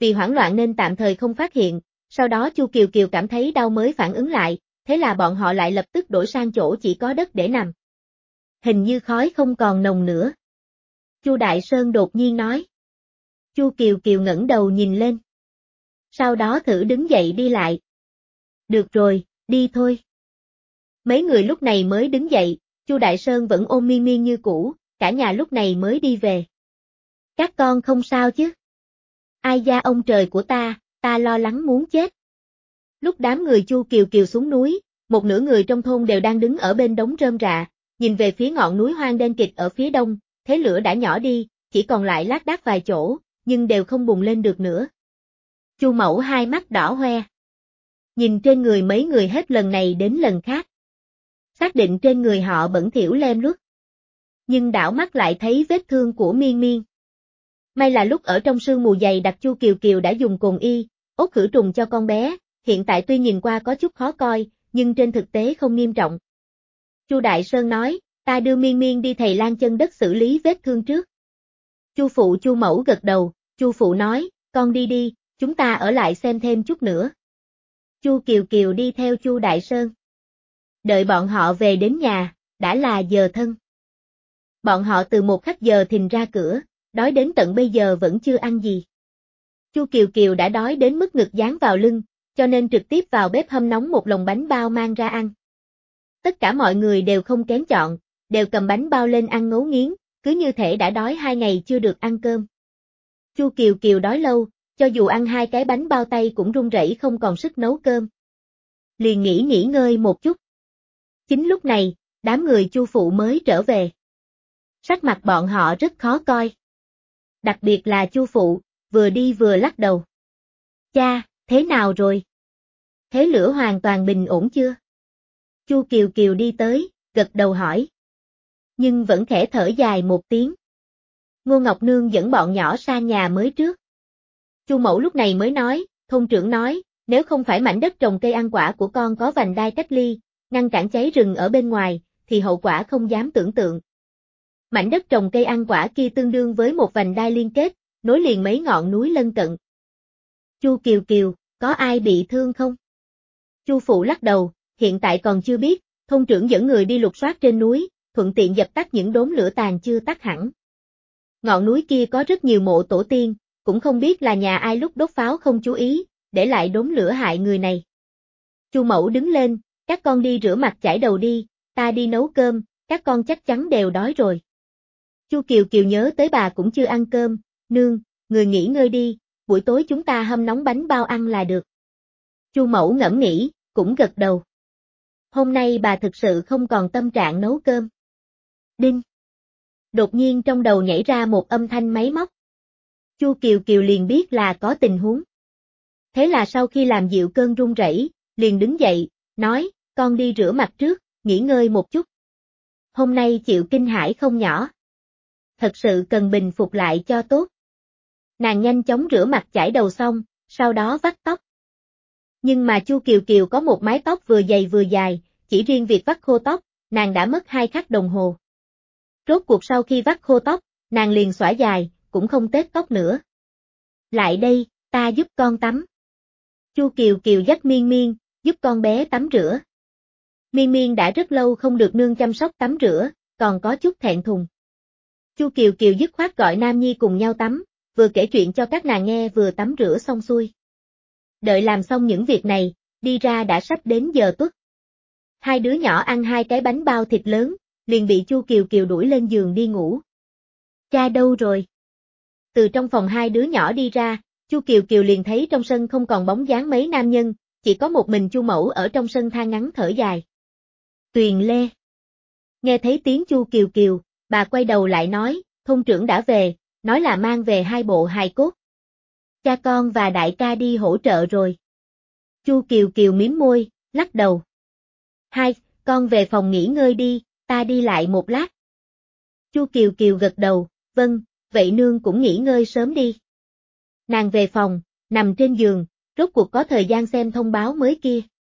vì hoảng loạn nên tạm thời không phát hiện, sau đó Chu Kiều Kiều cảm thấy đau mới phản ứng lại, thế là bọn họ lại lập tức đổi sang chỗ chỉ có đất để nằm. Hình như khói không còn nồng nữa. Chu Đại Sơn đột nhiên nói. Chu Kiều Kiều ngẩng đầu nhìn lên. Sau đó thử đứng dậy đi lại. Được rồi, đi thôi. Mấy người lúc này mới đứng dậy, Chu Đại Sơn vẫn ôm Miên Miên như cũ, cả nhà lúc này mới đi về. Các con không sao chứ? Ai da ông trời của ta, ta lo lắng muốn chết. Lúc đám người Chu Kiều Kiều xuống núi, một nửa người trong thôn đều đang đứng ở bên đống rơm rạ, nhìn về phía ngọn núi hoang đen kịt ở phía đông, thế lửa đã nhỏ đi, chỉ còn lại lác đác vài chỗ, nhưng đều không bùng lên được nữa. Chu Mẫu hai mắt đỏ hoe. Nhìn trên người mấy người hết lần này đến lần khác. Xác định trên người họ bẩn thỉu lem luốc. Nhưng đảo mắt lại thấy vết thương của Miên Miên. May là lúc ở trong sương mù dày đặc Chu Kiều Kiều đã dùng cồn y, ốt khử trùng cho con bé, hiện tại tuy nhìn qua có chút khó coi, nhưng trên thực tế không nghiêm trọng. Chu Đại Sơn nói, ta đưa Miên Miên đi thầy lang chân đất xử lý vết thương trước. Chu Phụ Chu Mẫu gật đầu, Chu Phụ nói, con đi đi, chúng ta ở lại xem thêm chút nữa. Chu Kiều Kiều đi theo Chu Đại Sơn. Đợi bọn họ về đến nhà, đã là giờ thân. Bọn họ từ một khắc giờ thìn ra cửa, đói đến tận bây giờ vẫn chưa ăn gì. Chu Kiều Kiều đã đói đến mức ngực dán vào lưng, cho nên trực tiếp vào bếp hâm nóng một lồng bánh bao mang ra ăn. Tất cả mọi người đều không kén chọn, đều cầm bánh bao lên ăn ngấu nghiến, cứ như thể đã đói hai ngày chưa được ăn cơm. Chu Kiều Kiều đói lâu, cho dù ăn hai cái bánh bao tay cũng run rẩy không còn sức nấu cơm. Liền nghỉ nghỉ ngơi một chút. Chính lúc này, đám người Chu Phụ mới trở về. Sắc mặt bọn họ rất khó coi. Đặc biệt là Chu Phụ, vừa đi vừa lắc đầu. Cha, thế nào rồi? Thế lửa hoàn toàn bình ổn chưa? Chu Kiều Kiều đi tới, gật đầu hỏi. Nhưng vẫn khẽ thở dài một tiếng. Ngô Ngọc Nương dẫn bọn nhỏ sang nhà mới trước. Chu Mẫu lúc này mới nói, thôn trưởng nói, nếu không phải mảnh đất trồng cây ăn quả của con có vành đai cách ly, ngăn cản cháy rừng ở bên ngoài, thì hậu quả không dám tưởng tượng. Mảnh đất trồng cây ăn quả kia tương đương với một vành đai liên kết, nối liền mấy ngọn núi lân cận. Chu Kiều Kiều, có ai bị thương không? Chu Phụ lắc đầu, hiện tại còn chưa biết, thôn trưởng dẫn người đi lục soát trên núi, thuận tiện dập tắt những đốm lửa tàn chưa tắt hẳn. Ngọn núi kia có rất nhiều mộ tổ tiên, cũng không biết là nhà ai lúc đốt pháo không chú ý, để lại đốm lửa hại người này. Chu Mẫu đứng lên, các con đi rửa mặt chải đầu đi, ta đi nấu cơm, các con chắc chắn đều đói rồi. Chu Kiều Kiều nhớ tới bà cũng chưa ăn cơm, nương, người nghỉ ngơi đi, buổi tối chúng ta hâm nóng bánh bao ăn là được. Chu Mẫu ngẫm nghĩ, cũng gật đầu. Hôm nay bà thực sự không còn tâm trạng nấu cơm. Đinh. Đột nhiên trong đầu nhảy ra một âm thanh máy móc. Chu Kiều Kiều liền biết là có tình huống. Thế là sau khi làm dịu cơn run rẩy, liền đứng dậy, nói, con đi rửa mặt trước, nghỉ ngơi một chút. Hôm nay chịu kinh hãi không nhỏ. Thật sự cần bình phục lại cho tốt. Nàng nhanh chóng rửa mặt chải đầu xong, sau đó vắt tóc. Nhưng mà Chu Kiều Kiều có một mái tóc vừa dày vừa dài, chỉ riêng việc vắt khô tóc, nàng đã mất hai khắc đồng hồ. Rốt cuộc sau khi vắt khô tóc, nàng liền xõa dài, cũng không tết tóc nữa. Lại đây, ta giúp con tắm. Chu Kiều Kiều dắt Miên Miên, giúp con bé tắm rửa. Miên Miên đã rất lâu không được nương chăm sóc tắm rửa, còn có chút thẹn thùng. Chu Kiều Kiều dứt khoát gọi Nam Nhi cùng nhau tắm, vừa kể chuyện cho các nàng nghe vừa tắm rửa xong xuôi. Đợi làm xong những việc này, đi ra đã sắp đến giờ tuất. Hai đứa nhỏ ăn hai cái bánh bao thịt lớn, liền bị Chu Kiều Kiều đuổi lên giường đi ngủ. Cha đâu rồi? Từ trong phòng hai đứa nhỏ đi ra, Chu Kiều Kiều liền thấy trong sân không còn bóng dáng mấy nam nhân, chỉ có một mình Chu Mẫu ở trong sân than ngắn thở dài. Tuyền Lê. Nghe thấy tiếng Chu Kiều Kiều, bà quay đầu lại nói, thôn trưởng đã về, nói là mang về hai bộ hài cốt. Cha con và đại ca đi hỗ trợ rồi. Chu Kiều Kiều mím môi, lắc đầu. Hai, con về phòng nghỉ ngơi đi, ta đi lại một lát. Chu Kiều Kiều gật đầu, vâng, vậy nương cũng nghỉ ngơi sớm đi. Nàng về phòng, nằm trên giường, rốt cuộc có thời gian xem thông báo mới kia.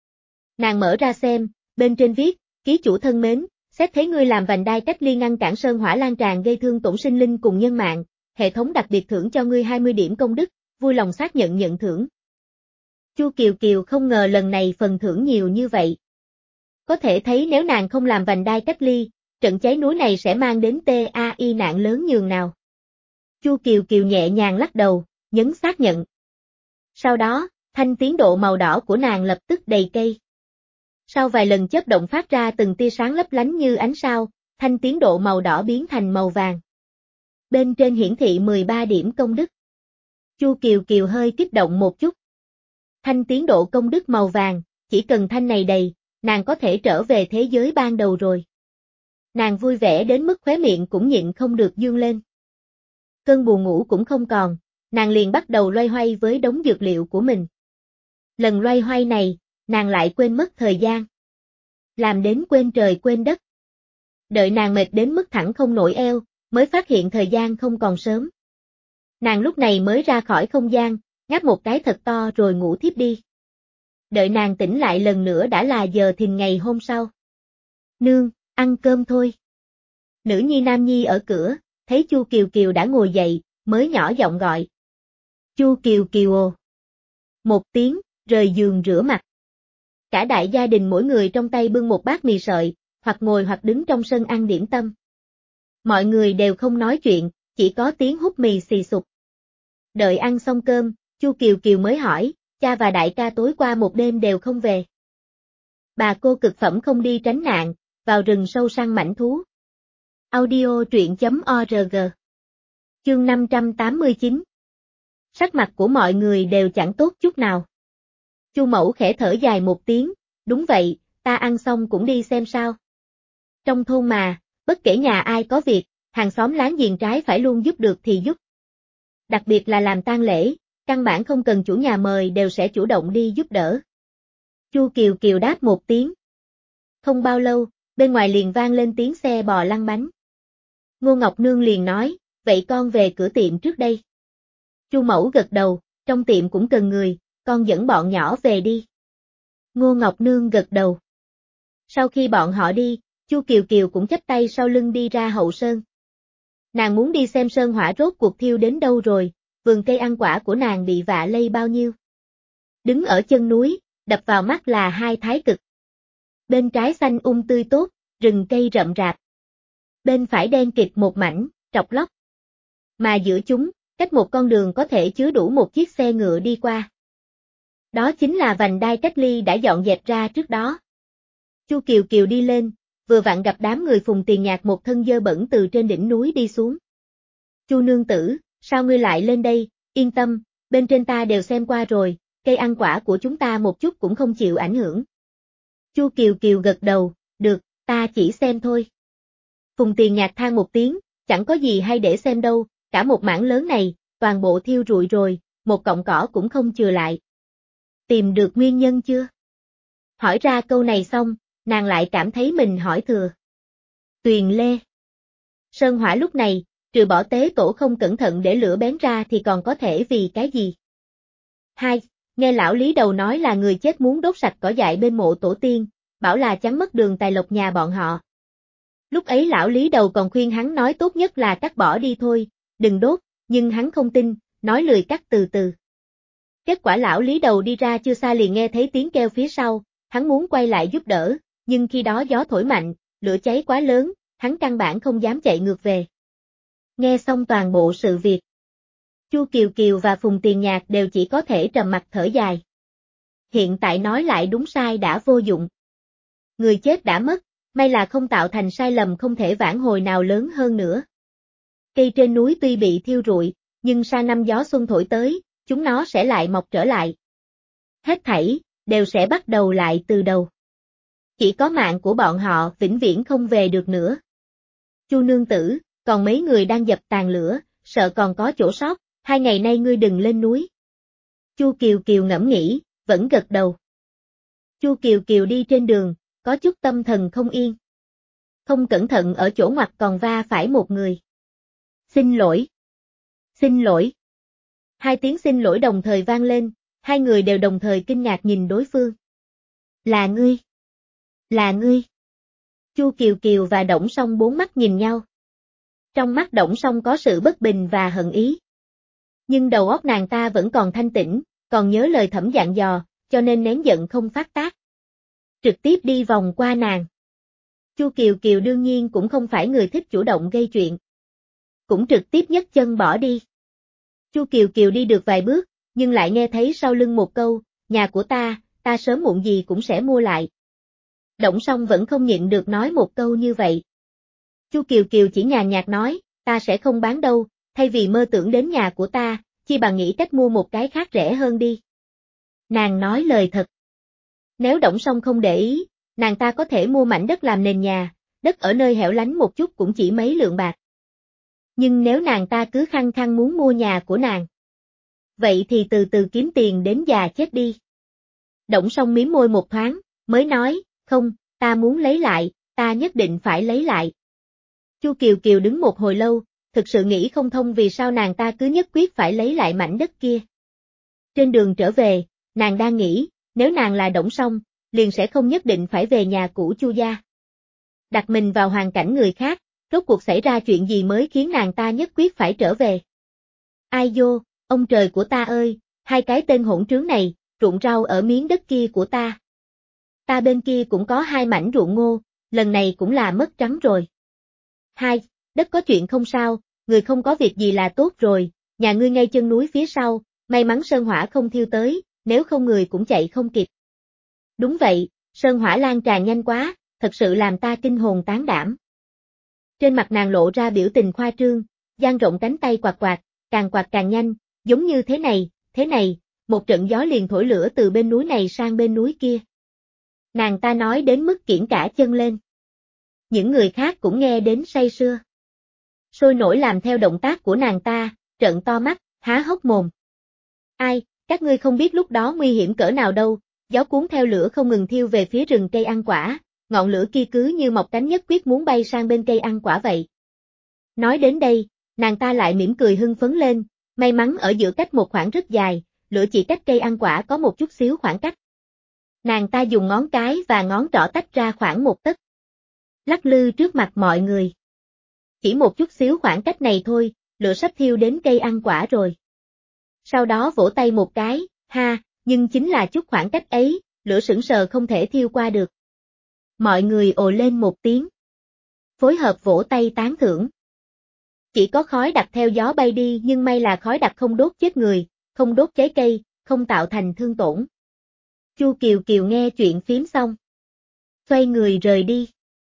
Nàng mở ra xem, bên trên viết, ký chủ thân mến, xét thấy ngươi làm vành đai cách ly ngăn cản sơn hỏa lan tràn gây thương tổn sinh linh cùng nhân mạng, hệ thống đặc biệt thưởng cho ngươi hai mươi điểm công đức, vui lòng xác nhận nhận thưởng. Chu Kiều Kiều không ngờ lần này phần thưởng nhiều như vậy. Có thể thấy nếu nàng không làm vành đai cách ly, trận cháy núi này sẽ mang đến tai nạn lớn nhường nào. Chu Kiều Kiều nhẹ nhàng lắc đầu, nhấn xác nhận. Sau đó, thanh tiến độ màu đỏ của nàng lập tức đầy cây. Sau vài lần chớp động phát ra từng tia sáng lấp lánh như ánh sao, thanh tiến độ màu đỏ biến thành màu vàng. Bên trên hiển thị mười ba điểm công đức. Chu Kiều Kiều hơi kích động một chút. Thanh tiến độ công đức màu vàng, chỉ cần thanh này đầy, nàng có thể trở về thế giới ban đầu rồi. Nàng vui vẻ đến mức khóe miệng cũng nhịn không được dương lên. Cơn buồn ngủ cũng không còn, nàng liền bắt đầu loay hoay với đống dược liệu của mình. Lần loay hoay này, nàng lại quên mất thời gian. Làm đến quên trời quên đất. Đợi nàng mệt đến mức thẳng không nổi eo, mới phát hiện thời gian không còn sớm. Nàng lúc này mới ra khỏi không gian, ngáp một cái thật to rồi ngủ thiếp đi. Đợi nàng tỉnh lại lần nữa đã là giờ thìn ngày hôm sau. Nương, ăn cơm thôi. Nữ nhi nam nhi ở cửa, thấy Chu Kiều Kiều đã ngồi dậy, mới nhỏ giọng gọi. Chu Kiều Kiều ồ. Một tiếng, rời giường rửa mặt. Cả đại gia đình mỗi người trong tay bưng một bát mì sợi, hoặc ngồi hoặc đứng trong sân ăn điểm tâm. Mọi người đều không nói chuyện, chỉ có tiếng hút mì xì xụt. Đợi ăn xong cơm, Chu Kiều Kiều mới hỏi, cha và đại ca tối qua một đêm đều không về. Bà cô cực phẩm không đi tránh nạn, vào rừng sâu săn mãnh thú. Audio truyện chấm org. Chương năm trăm tám mươi chín. Sắc mặt của mọi người đều chẳng tốt chút nào. Chu Mẫu khẽ thở dài một tiếng, đúng vậy, ta ăn xong cũng đi xem sao. Trong thôn mà, bất kể nhà ai có việc, hàng xóm láng giềng trái phải luôn giúp được thì giúp. Đặc biệt là làm tang lễ, căn bản không cần chủ nhà mời đều sẽ chủ động đi giúp đỡ. Chu Kiều Kiều đáp một tiếng. Không bao lâu, bên ngoài liền vang lên tiếng xe bò lăn bánh. Ngô Ngọc Nương liền nói, vậy con về cửa tiệm trước đây. Chu Mẫu gật đầu, trong tiệm cũng cần người, con dẫn bọn nhỏ về đi. Ngô Ngọc Nương gật đầu. Sau khi bọn họ đi, Chu Kiều Kiều cũng chắp tay sau lưng đi ra hậu sơn. Nàng muốn đi xem sơn hỏa rốt cuộc thiêu đến đâu rồi, vườn cây ăn quả của nàng bị vạ lây bao nhiêu. Đứng ở chân núi, đập vào mắt là hai thái cực. Bên trái xanh um tươi tốt, rừng cây rậm rạp. Bên phải đen kịt một mảnh, trọc lóc. Mà giữa chúng, cách một con đường có thể chứa đủ một chiếc xe ngựa đi qua. Đó chính là vành đai cách ly đã dọn dẹp ra trước đó. Chu Kiều Kiều đi lên, vừa vặn gặp đám người Phùng Tiền Nhạc một thân dơ bẩn từ trên đỉnh núi đi xuống. Chu nương tử, sao ngươi lại lên đây, yên tâm, bên trên ta đều xem qua rồi, cây ăn quả của chúng ta một chút cũng không chịu ảnh hưởng. Chu Kiều Kiều gật đầu, được, ta chỉ xem thôi. Phùng Tiền Nhạc than một tiếng, chẳng có gì hay để xem đâu, cả một mảng lớn này, toàn bộ thiêu rụi rồi, một cọng cỏ cũng không chừa lại. Tìm được nguyên nhân chưa? Hỏi ra câu này xong, nàng lại cảm thấy mình hỏi thừa. Tuyền Lê. Sơn hỏa lúc này, trừ bỏ tế tổ không cẩn thận để lửa bén ra thì còn có thể vì cái gì? Hai, nghe lão Lý Đầu nói là người chết muốn đốt sạch cỏ dại bên mộ tổ tiên, bảo là chắn mất đường tài lộc nhà bọn họ. Lúc ấy lão Lý Đầu còn khuyên hắn nói tốt nhất là cắt bỏ đi thôi, đừng đốt, nhưng hắn không tin, nói lười cắt từ từ. Kết quả lão Lý Đầu đi ra chưa xa liền nghe thấy tiếng kêu phía sau, hắn muốn quay lại giúp đỡ, nhưng khi đó gió thổi mạnh, lửa cháy quá lớn, hắn căn bản không dám chạy ngược về. Nghe xong toàn bộ sự việc, Chu Kiều Kiều và Phùng Tiền Nhạc đều chỉ có thể trầm mặt thở dài. Hiện tại nói lại đúng sai đã vô dụng. Người chết đã mất, may là không tạo thành sai lầm không thể vãn hồi nào lớn hơn nữa. Cây trên núi tuy bị thiêu rụi, nhưng sang năm gió xuân thổi tới, chúng nó sẽ lại mọc trở lại. Hết thảy, đều sẽ bắt đầu lại từ đầu. Chỉ có mạng của bọn họ vĩnh viễn không về được nữa. Chu nương tử, còn mấy người đang dập tàn lửa, sợ còn có chỗ sót, hai ngày nay ngươi đừng lên núi. Chu Kiều Kiều ngẫm nghĩ, vẫn gật đầu. Chu Kiều Kiều đi trên đường, có chút tâm thần không yên. Không cẩn thận ở chỗ ngoặt còn va phải một người. Xin lỗi. Xin lỗi. Hai tiếng xin lỗi đồng thời vang lên, hai người đều đồng thời kinh ngạc nhìn đối phương. Là ngươi. Là ngươi. Chu Kiều Kiều và Đổng Song bốn mắt nhìn nhau. Trong mắt Đổng Song có sự bất bình và hận ý. Nhưng đầu óc nàng ta vẫn còn thanh tĩnh, còn nhớ lời Thẩm dặn dò, cho nên nén giận không phát tác. Trực tiếp đi vòng qua nàng. Chu Kiều Kiều đương nhiên cũng không phải người thích chủ động gây chuyện. Cũng trực tiếp nhấc chân bỏ đi. Chu Kiều Kiều đi được vài bước, nhưng lại nghe thấy sau lưng một câu, nhà của ta, ta sớm muộn gì cũng sẽ mua lại. Đổng Song vẫn không nhịn được nói một câu như vậy. Chu Kiều Kiều chỉ nhàn nhạt nói, ta sẽ không bán đâu, thay vì mơ tưởng đến nhà của ta, chi bằng nghĩ cách mua một cái khác rẻ hơn đi. Nàng nói lời thật. Nếu Đổng Song không để ý, nàng ta có thể mua mảnh đất làm nền nhà, đất ở nơi hẻo lánh một chút cũng chỉ mấy lượng bạc. Nhưng nếu nàng ta cứ khăng khăng muốn mua nhà của nàng, vậy thì từ từ kiếm tiền đến già chết đi. Đổng Song mím môi một thoáng, mới nói, không, ta muốn lấy lại, ta nhất định phải lấy lại. Chu Kiều Kiều đứng một hồi lâu, thực sự nghĩ không thông vì sao nàng ta cứ nhất quyết phải lấy lại mảnh đất kia. Trên đường trở về, nàng đang nghĩ, nếu nàng là Đổng Song, liền sẽ không nhất định phải về nhà cũ Chu gia. Đặt mình vào hoàn cảnh người khác, rốt cuộc xảy ra chuyện gì mới khiến nàng ta nhất quyết phải trở về. Ai vô, ông trời của ta ơi, hai cái tên hỗn trướng này, ruộng rau ở miếng đất kia của ta. Ta bên kia cũng có hai mảnh ruộng ngô, lần này cũng là mất trắng rồi. Hai, đất có chuyện không sao, người không có việc gì là tốt rồi, nhà ngươi ngay chân núi phía sau, may mắn sơn hỏa không thiêu tới, nếu không người cũng chạy không kịp. Đúng vậy, sơn hỏa lan tràn nhanh quá, thật sự làm ta kinh hồn tán đảm. Trên mặt nàng lộ ra biểu tình khoa trương, dang rộng cánh tay quạt quạt, càng quạt càng nhanh, giống như thế này, thế này, một trận gió liền thổi lửa từ bên núi này sang bên núi kia. Nàng ta nói đến mức kiễng cả chân lên. Những người khác cũng nghe đến say sưa. Sôi nổi làm theo động tác của nàng ta, trợn to mắt, há hốc mồm. Ai, các ngươi không biết lúc đó nguy hiểm cỡ nào đâu, gió cuốn theo lửa không ngừng thiêu về phía rừng cây ăn quả, ngọn lửa kia cứ như mọc cánh nhất quyết muốn bay sang bên cây ăn quả vậy. Nói đến đây, nàng ta lại mỉm cười hưng phấn lên, may mắn ở giữa cách một khoảng rất dài, lửa chỉ cách cây ăn quả có một chút xíu khoảng cách. Nàng ta dùng ngón cái và ngón trỏ tách ra khoảng một tấc. Lắc lư trước mặt mọi người. Chỉ một chút xíu khoảng cách này thôi, lửa sắp thiêu đến cây ăn quả rồi. Sau đó vỗ tay một cái, ha, nhưng chính là chút khoảng cách ấy, lửa sững sờ không thể thiêu qua được. Mọi người ồ lên một tiếng. Phối hợp vỗ tay tán thưởng. Chỉ có khói đặc theo gió bay đi nhưng may là khói đặc không đốt chết người, không đốt cháy cây, không tạo thành thương tổn. Chu Kiều Kiều nghe chuyện phím xong. Xoay người rời đi.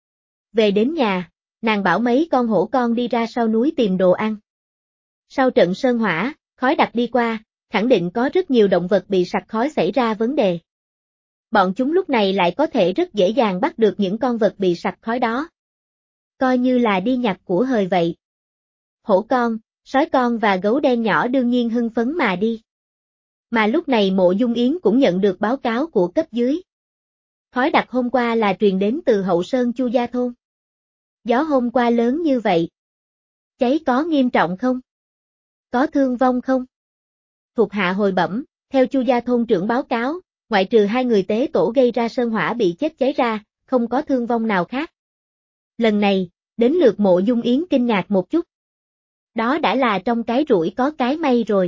Về đến nhà, nàng bảo mấy con hổ con đi ra sau núi tìm đồ ăn. Sau trận sơn hỏa, khói đặc đi qua, khẳng định có rất nhiều động vật bị sặc khói xảy ra vấn đề. Bọn chúng lúc này lại có thể rất dễ dàng bắt được những con vật bị sặc khói đó. Coi như là đi nhặt của hời vậy. Hổ con, sói con và gấu đen nhỏ đương nhiên hưng phấn mà đi. Mà lúc này Mộ Dung Yến cũng nhận được báo cáo của cấp dưới. Khói đặc hôm qua là truyền đến từ Hậu Sơn Chu Gia Thôn. Gió hôm qua lớn như vậy. Cháy có nghiêm trọng không? Có thương vong không? Thuộc hạ hồi bẩm, theo Chu Gia Thôn trưởng báo cáo, ngoại trừ hai người tế tổ gây ra sơn hỏa bị chết cháy ra, không có thương vong nào khác. Lần này, đến lượt Mộ Dung Yến kinh ngạc một chút. Đó đã là trong cái rủi có cái may rồi.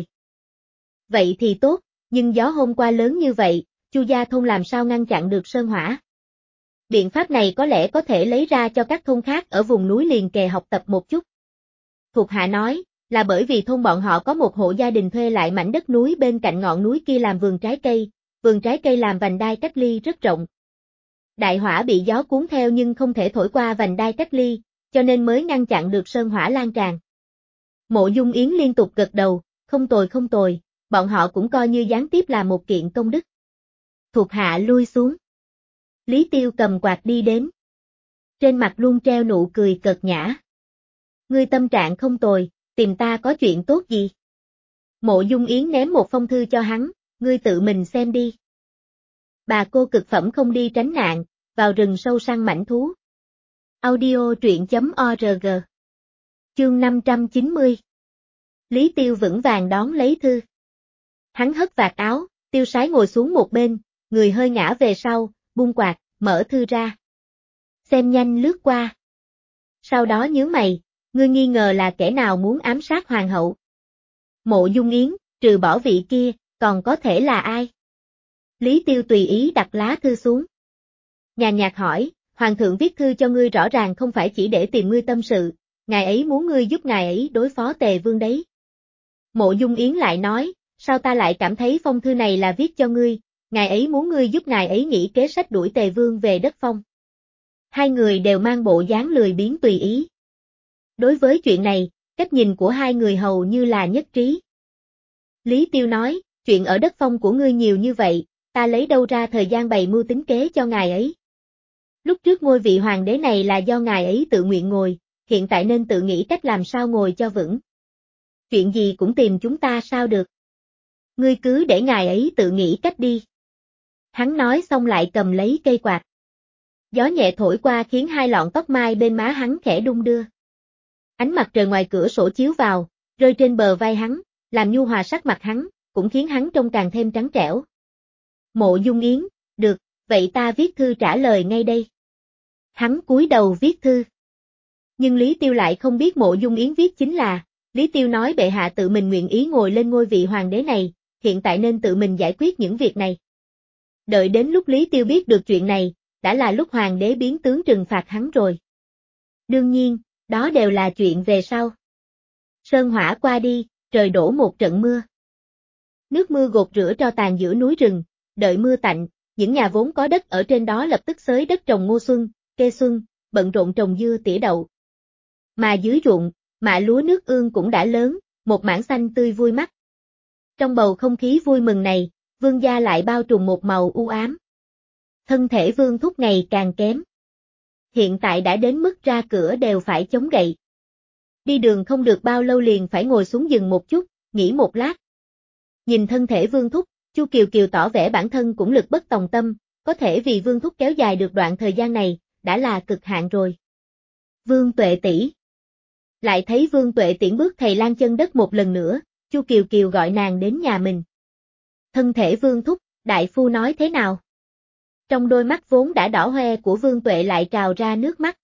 Vậy thì tốt, nhưng gió hôm qua lớn như vậy, Chu Gia Thôn làm sao ngăn chặn được sơn hỏa? Biện pháp này có lẽ có thể lấy ra cho các thôn khác ở vùng núi liền kề học tập một chút. Thuộc hạ nói, là bởi vì thôn bọn họ có một hộ gia đình thuê lại mảnh đất núi bên cạnh ngọn núi kia làm vườn trái cây, vườn trái cây làm vành đai cách ly rất rộng. Đại hỏa bị gió cuốn theo nhưng không thể thổi qua vành đai cách ly, cho nên mới ngăn chặn được sơn hỏa lan tràn. Mộ Dung Yến liên tục gật đầu, không tồi không tồi, bọn họ cũng coi như gián tiếp là một kiện công đức. Thuộc hạ lui xuống. Lý Tiêu cầm quạt đi đến. Trên mặt luôn treo nụ cười cợt nhã. Ngươi tâm trạng không tồi, tìm ta có chuyện tốt gì? Mộ Dung Yến ném một phong thư cho hắn, ngươi tự mình xem đi. Bà cô cực phẩm không đi tránh nạn, vào rừng sâu săn mãnh thú. Audio truyện chấm org. Chương năm trăm chín mươi. Lý Tiêu vững vàng đón lấy thư. Hắn hất vạt áo, tiêu sái ngồi xuống một bên, người hơi ngã về sau, buông quạt, mở thư ra. Xem nhanh lướt qua. Sau đó nhướng mày, ngươi nghi ngờ là kẻ nào muốn ám sát hoàng hậu. Mộ Dung Yến, trừ bỏ vị kia, còn có thể là ai? Lý Tiêu tùy ý đặt lá thư xuống. Nhàn nhạt hỏi, Hoàng thượng viết thư cho ngươi rõ ràng không phải chỉ để tìm ngươi tâm sự, ngài ấy muốn ngươi giúp ngài ấy đối phó Tề Vương đấy. Mộ Dung Yến lại nói, sao ta lại cảm thấy phong thư này là viết cho ngươi, ngài ấy muốn ngươi giúp ngài ấy nghĩ kế sách đuổi Tề Vương về đất phong. Hai người đều mang bộ dáng lười biếng tùy ý. Đối với chuyện này, cách nhìn của hai người hầu như là nhất trí. Lý Tiêu nói, chuyện ở đất phong của ngươi nhiều như vậy, ta lấy đâu ra thời gian bày mưu tính kế cho ngài ấy. Lúc trước ngôi vị hoàng đế này là do ngài ấy tự nguyện ngồi, hiện tại nên tự nghĩ cách làm sao ngồi cho vững. Chuyện gì cũng tìm chúng ta sao được. Ngươi cứ để ngài ấy tự nghĩ cách đi. Hắn nói xong lại cầm lấy cây quạt. Gió nhẹ thổi qua khiến hai lọn tóc mai bên má hắn khẽ đung đưa. Ánh mặt trời ngoài cửa sổ chiếu vào, rơi trên bờ vai hắn, làm nhu hòa sắc mặt hắn, cũng khiến hắn trông càng thêm trắng trẻo. Mộ Dung Yến, được, vậy ta viết thư trả lời ngay đây. Hắn cúi đầu viết thư. Nhưng Lý Tiêu lại không biết Mộ Dung Yến viết chính là, Lý Tiêu nói bệ hạ tự mình nguyện ý ngồi lên ngôi vị hoàng đế này, hiện tại nên tự mình giải quyết những việc này. Đợi đến lúc Lý Tiêu biết được chuyện này, đã là lúc hoàng đế biến tướng trừng phạt hắn rồi. Đương nhiên, đó đều là chuyện về sau. Sơn hỏa qua đi, trời đổ một trận mưa. Nước mưa gột rửa tro tàn giữa núi rừng, đợi mưa tạnh, những nhà vốn có đất ở trên đó lập tức xới đất trồng ngô xuân, kê xuân, bận rộn trồng dưa tỉa đậu. Mà dưới ruộng, mạ lúa nước ương cũng đã lớn, một mảng xanh tươi vui mắt. Trong bầu không khí vui mừng này, Vương gia lại bao trùm một màu u ám. Thân thể Vương Thúc ngày càng kém. Hiện tại đã đến mức ra cửa đều phải chống gậy. Đi đường không được bao lâu liền phải ngồi xuống dừng một chút, nghỉ một lát. Nhìn thân thể Vương Thúc, Chu Kiều Kiều tỏ vẻ bản thân cũng lực bất tòng tâm, có thể vì Vương Thúc kéo dài được đoạn thời gian này, đã là cực hạn rồi. Vương Tuệ tỷ. Lại thấy Vương Tuệ tiễn bước thầy lang chân đất một lần nữa, Chu Kiều Kiều gọi nàng đến nhà mình. Thân thể Vương Thúc, đại phu nói thế nào? Trong đôi mắt vốn đã đỏ hoe của Vương Tuệ lại trào ra nước mắt.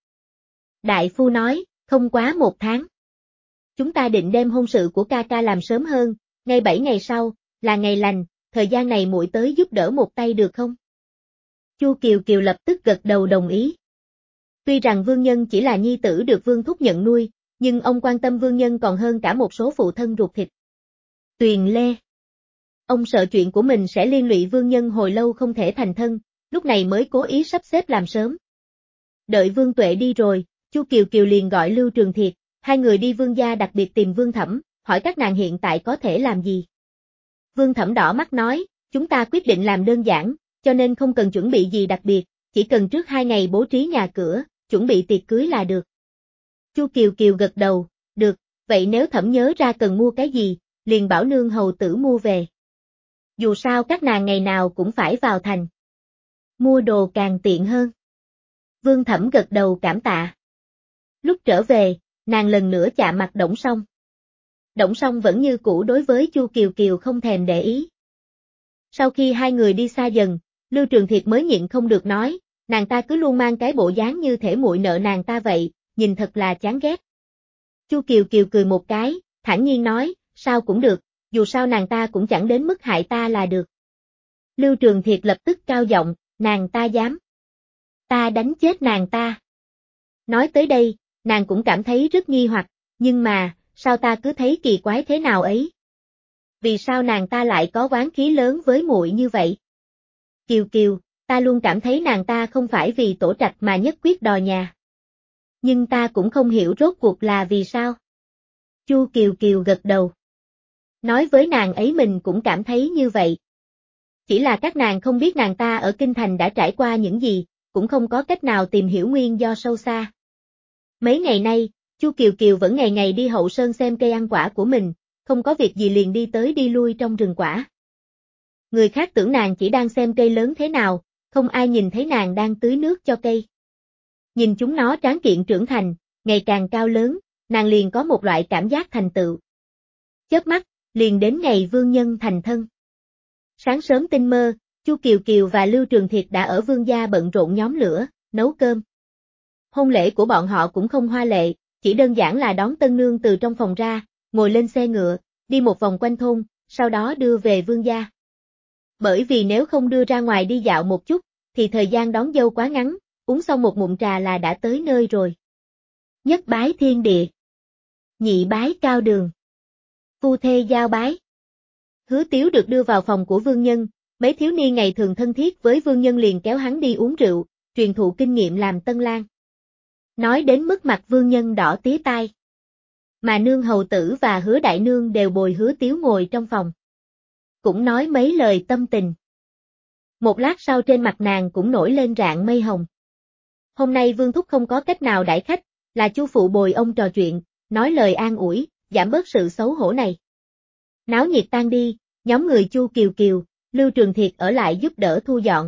Đại phu nói, không quá một tháng. Chúng ta định đem hôn sự của ca ca làm sớm hơn, ngay bảy ngày sau, là ngày lành, thời gian này muội tới giúp đỡ một tay được không? Chu Kiều Kiều lập tức gật đầu đồng ý. Tuy rằng Vương Nhân chỉ là nhi tử được Vương Thúc nhận nuôi, nhưng ông quan tâm Vương Nhân còn hơn cả một số phụ thân ruột thịt. Tuyền Lê. Ông sợ chuyện của mình sẽ liên lụy Vương Nhân hồi lâu không thể thành thân, lúc này mới cố ý sắp xếp làm sớm. Đợi Vương Tuệ đi rồi, Chu Kiều Kiều liền gọi Lưu Trường Thiệt, hai người đi Vương gia đặc biệt tìm Vương Thẩm, hỏi các nàng hiện tại có thể làm gì. Vương Thẩm đỏ mắt nói, chúng ta quyết định làm đơn giản, cho nên không cần chuẩn bị gì đặc biệt, chỉ cần trước hai ngày bố trí nhà cửa, chuẩn bị tiệc cưới là được. Chu Kiều Kiều gật đầu, được, vậy nếu Thẩm nhớ ra cần mua cái gì, liền bảo nương hầu tử mua về. Dù sao các nàng ngày nào cũng phải vào thành. Mua đồ càng tiện hơn. Vương Thẩm gật đầu cảm tạ. Lúc trở về, nàng lần nữa chạm mặt Đổng Song. Đổng Song vẫn như cũ đối với Chu Kiều Kiều không thèm để ý. Sau khi hai người đi xa dần, Lưu Trường Thiệt mới nhịn không được nói, nàng ta cứ luôn mang cái bộ dáng như thể muội nợ nàng ta vậy, nhìn thật là chán ghét. Chu Kiều Kiều cười một cái, thản nhiên nói, sao cũng được, dù sao nàng ta cũng chẳng đến mức hại ta là được. Lưu Trường Thiệt lập tức cao giọng, nàng ta dám. Ta đánh chết nàng ta. Nói tới đây, nàng cũng cảm thấy rất nghi hoặc, nhưng mà, sao ta cứ thấy kỳ quái thế nào ấy? Vì sao nàng ta lại có oán khí lớn với muội như vậy? Kiều Kiều, ta luôn cảm thấy nàng ta không phải vì tổ trạch mà nhất quyết đòi nhà. Nhưng ta cũng không hiểu rốt cuộc là vì sao. Chu Kiều Kiều gật đầu. Nói với nàng ấy mình cũng cảm thấy như vậy. Chỉ là các nàng không biết nàng ta ở Kinh Thành đã trải qua những gì, cũng không có cách nào tìm hiểu nguyên do sâu xa. Mấy ngày nay, Chu Kiều Kiều vẫn ngày ngày đi hậu sơn xem cây ăn quả của mình, không có việc gì liền đi tới đi lui trong rừng quả. Người khác tưởng nàng chỉ đang xem cây lớn thế nào, không ai nhìn thấy nàng đang tưới nước cho cây. Nhìn chúng nó tráng kiện trưởng thành, ngày càng cao lớn, nàng liền có một loại cảm giác thành tựu. Chớp mắt, liền đến ngày Vương Nhân thành thân. Sáng sớm tinh mơ, Chu Kiều Kiều và Lưu Trường Thiệt đã ở Vương gia bận rộn nhóm lửa, nấu cơm. Hôn lễ của bọn họ cũng không hoa lệ, chỉ đơn giản là đón tân nương từ trong phòng ra, ngồi lên xe ngựa, đi một vòng quanh thôn, sau đó đưa về vương gia. Bởi vì nếu không đưa ra ngoài đi dạo một chút, thì thời gian đón dâu quá ngắn, uống xong một ngụm trà là đã tới nơi rồi. Nhất bái thiên địa. Nhị bái cao đường. Phu thê giao bái. Hứa Tiếu được đưa vào phòng của vương nhân, mấy thiếu niên ngày thường thân thiết với vương nhân liền kéo hắn đi uống rượu, truyền thụ kinh nghiệm làm tân lang. Nói đến mức mặt vương nhân đỏ tía tai. Mà nương hầu tử và Hứa đại nương đều bồi Hứa Tiếu ngồi trong phòng. Cũng nói mấy lời tâm tình. Một lát sau trên mặt nàng cũng nổi lên rạng mây hồng. Hôm nay Vương Thúc không có cách nào đãi khách, là Chu phụ bồi ông trò chuyện, nói lời an ủi, giảm bớt sự xấu hổ này. Náo nhiệt tan đi, nhóm người Chu Kiều Kiều, Lưu Trường Thiệt ở lại giúp đỡ thu dọn.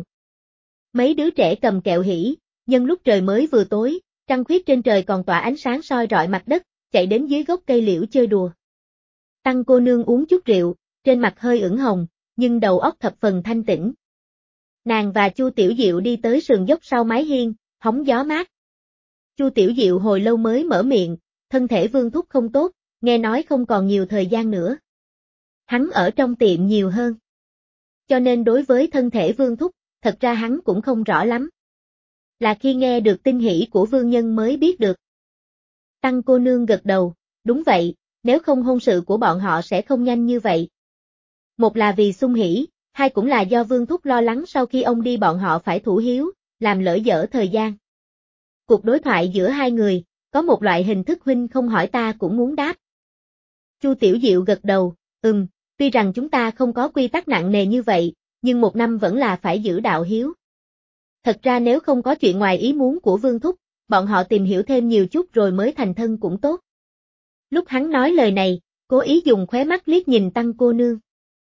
Mấy đứa trẻ cầm kẹo hỉ, nhân lúc trời mới vừa tối, trăng khuyết trên trời còn tỏa ánh sáng soi rọi mặt đất, chạy đến dưới gốc cây liễu chơi đùa. Tăng cô nương uống chút rượu, trên mặt hơi ửng hồng, nhưng đầu óc thập phần thanh tĩnh. Nàng và Chu Tiểu Diệu đi tới sườn dốc sau mái hiên, hóng gió mát. Chu Tiểu Diệu hồi lâu mới mở miệng, thân thể Vương Thúc không tốt, nghe nói không còn nhiều thời gian nữa. Hắn ở trong tiệm nhiều hơn. Cho nên đối với thân thể Vương Thúc, thật ra hắn cũng không rõ lắm. Là khi nghe được tin hỷ của vương nhân mới biết được. Tăng cô nương gật đầu, đúng vậy, nếu không hôn sự của bọn họ sẽ không nhanh như vậy. Một là vì xung hỷ, hai cũng là do Vương Thúc lo lắng sau khi ông đi bọn họ phải thủ hiếu, làm lỡ dở thời gian. Cuộc đối thoại giữa hai người, có một loại hình thức huynh không hỏi ta cũng muốn đáp. Chu Tiểu Diệu gật đầu, ừm, tuy rằng chúng ta không có quy tắc nặng nề như vậy, nhưng một năm vẫn là phải giữ đạo hiếu. Thật ra nếu không có chuyện ngoài ý muốn của Vương Thúc, bọn họ tìm hiểu thêm nhiều chút rồi mới thành thân cũng tốt. Lúc hắn nói lời này, cố ý dùng khóe mắt liếc nhìn Tăng cô nương.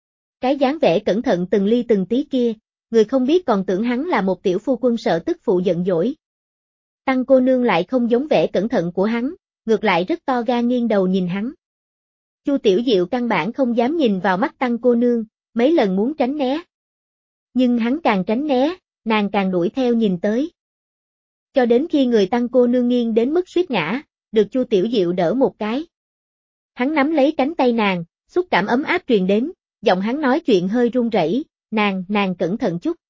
Cái dáng vẻ cẩn thận từng ly từng tí kia, người không biết còn tưởng hắn là một tiểu phu quân sợ tức phụ giận dỗi. Tăng cô nương lại không giống vẻ cẩn thận của hắn, ngược lại rất to gan nghiêng đầu nhìn hắn. Chu Tiểu Diệu căn bản không dám nhìn vào mắt Tăng cô nương, mấy lần muốn tránh né. Nhưng hắn càng tránh né, nàng càng đuổi theo nhìn tới. Cho đến khi người Tăng cô nương nghiêng đến mức suýt ngã, được Chu Tiểu Diệu đỡ một cái. Hắn nắm lấy cánh tay nàng, xúc cảm ấm áp truyền đến, giọng hắn nói chuyện hơi run rẩy, nàng, nàng cẩn thận chút.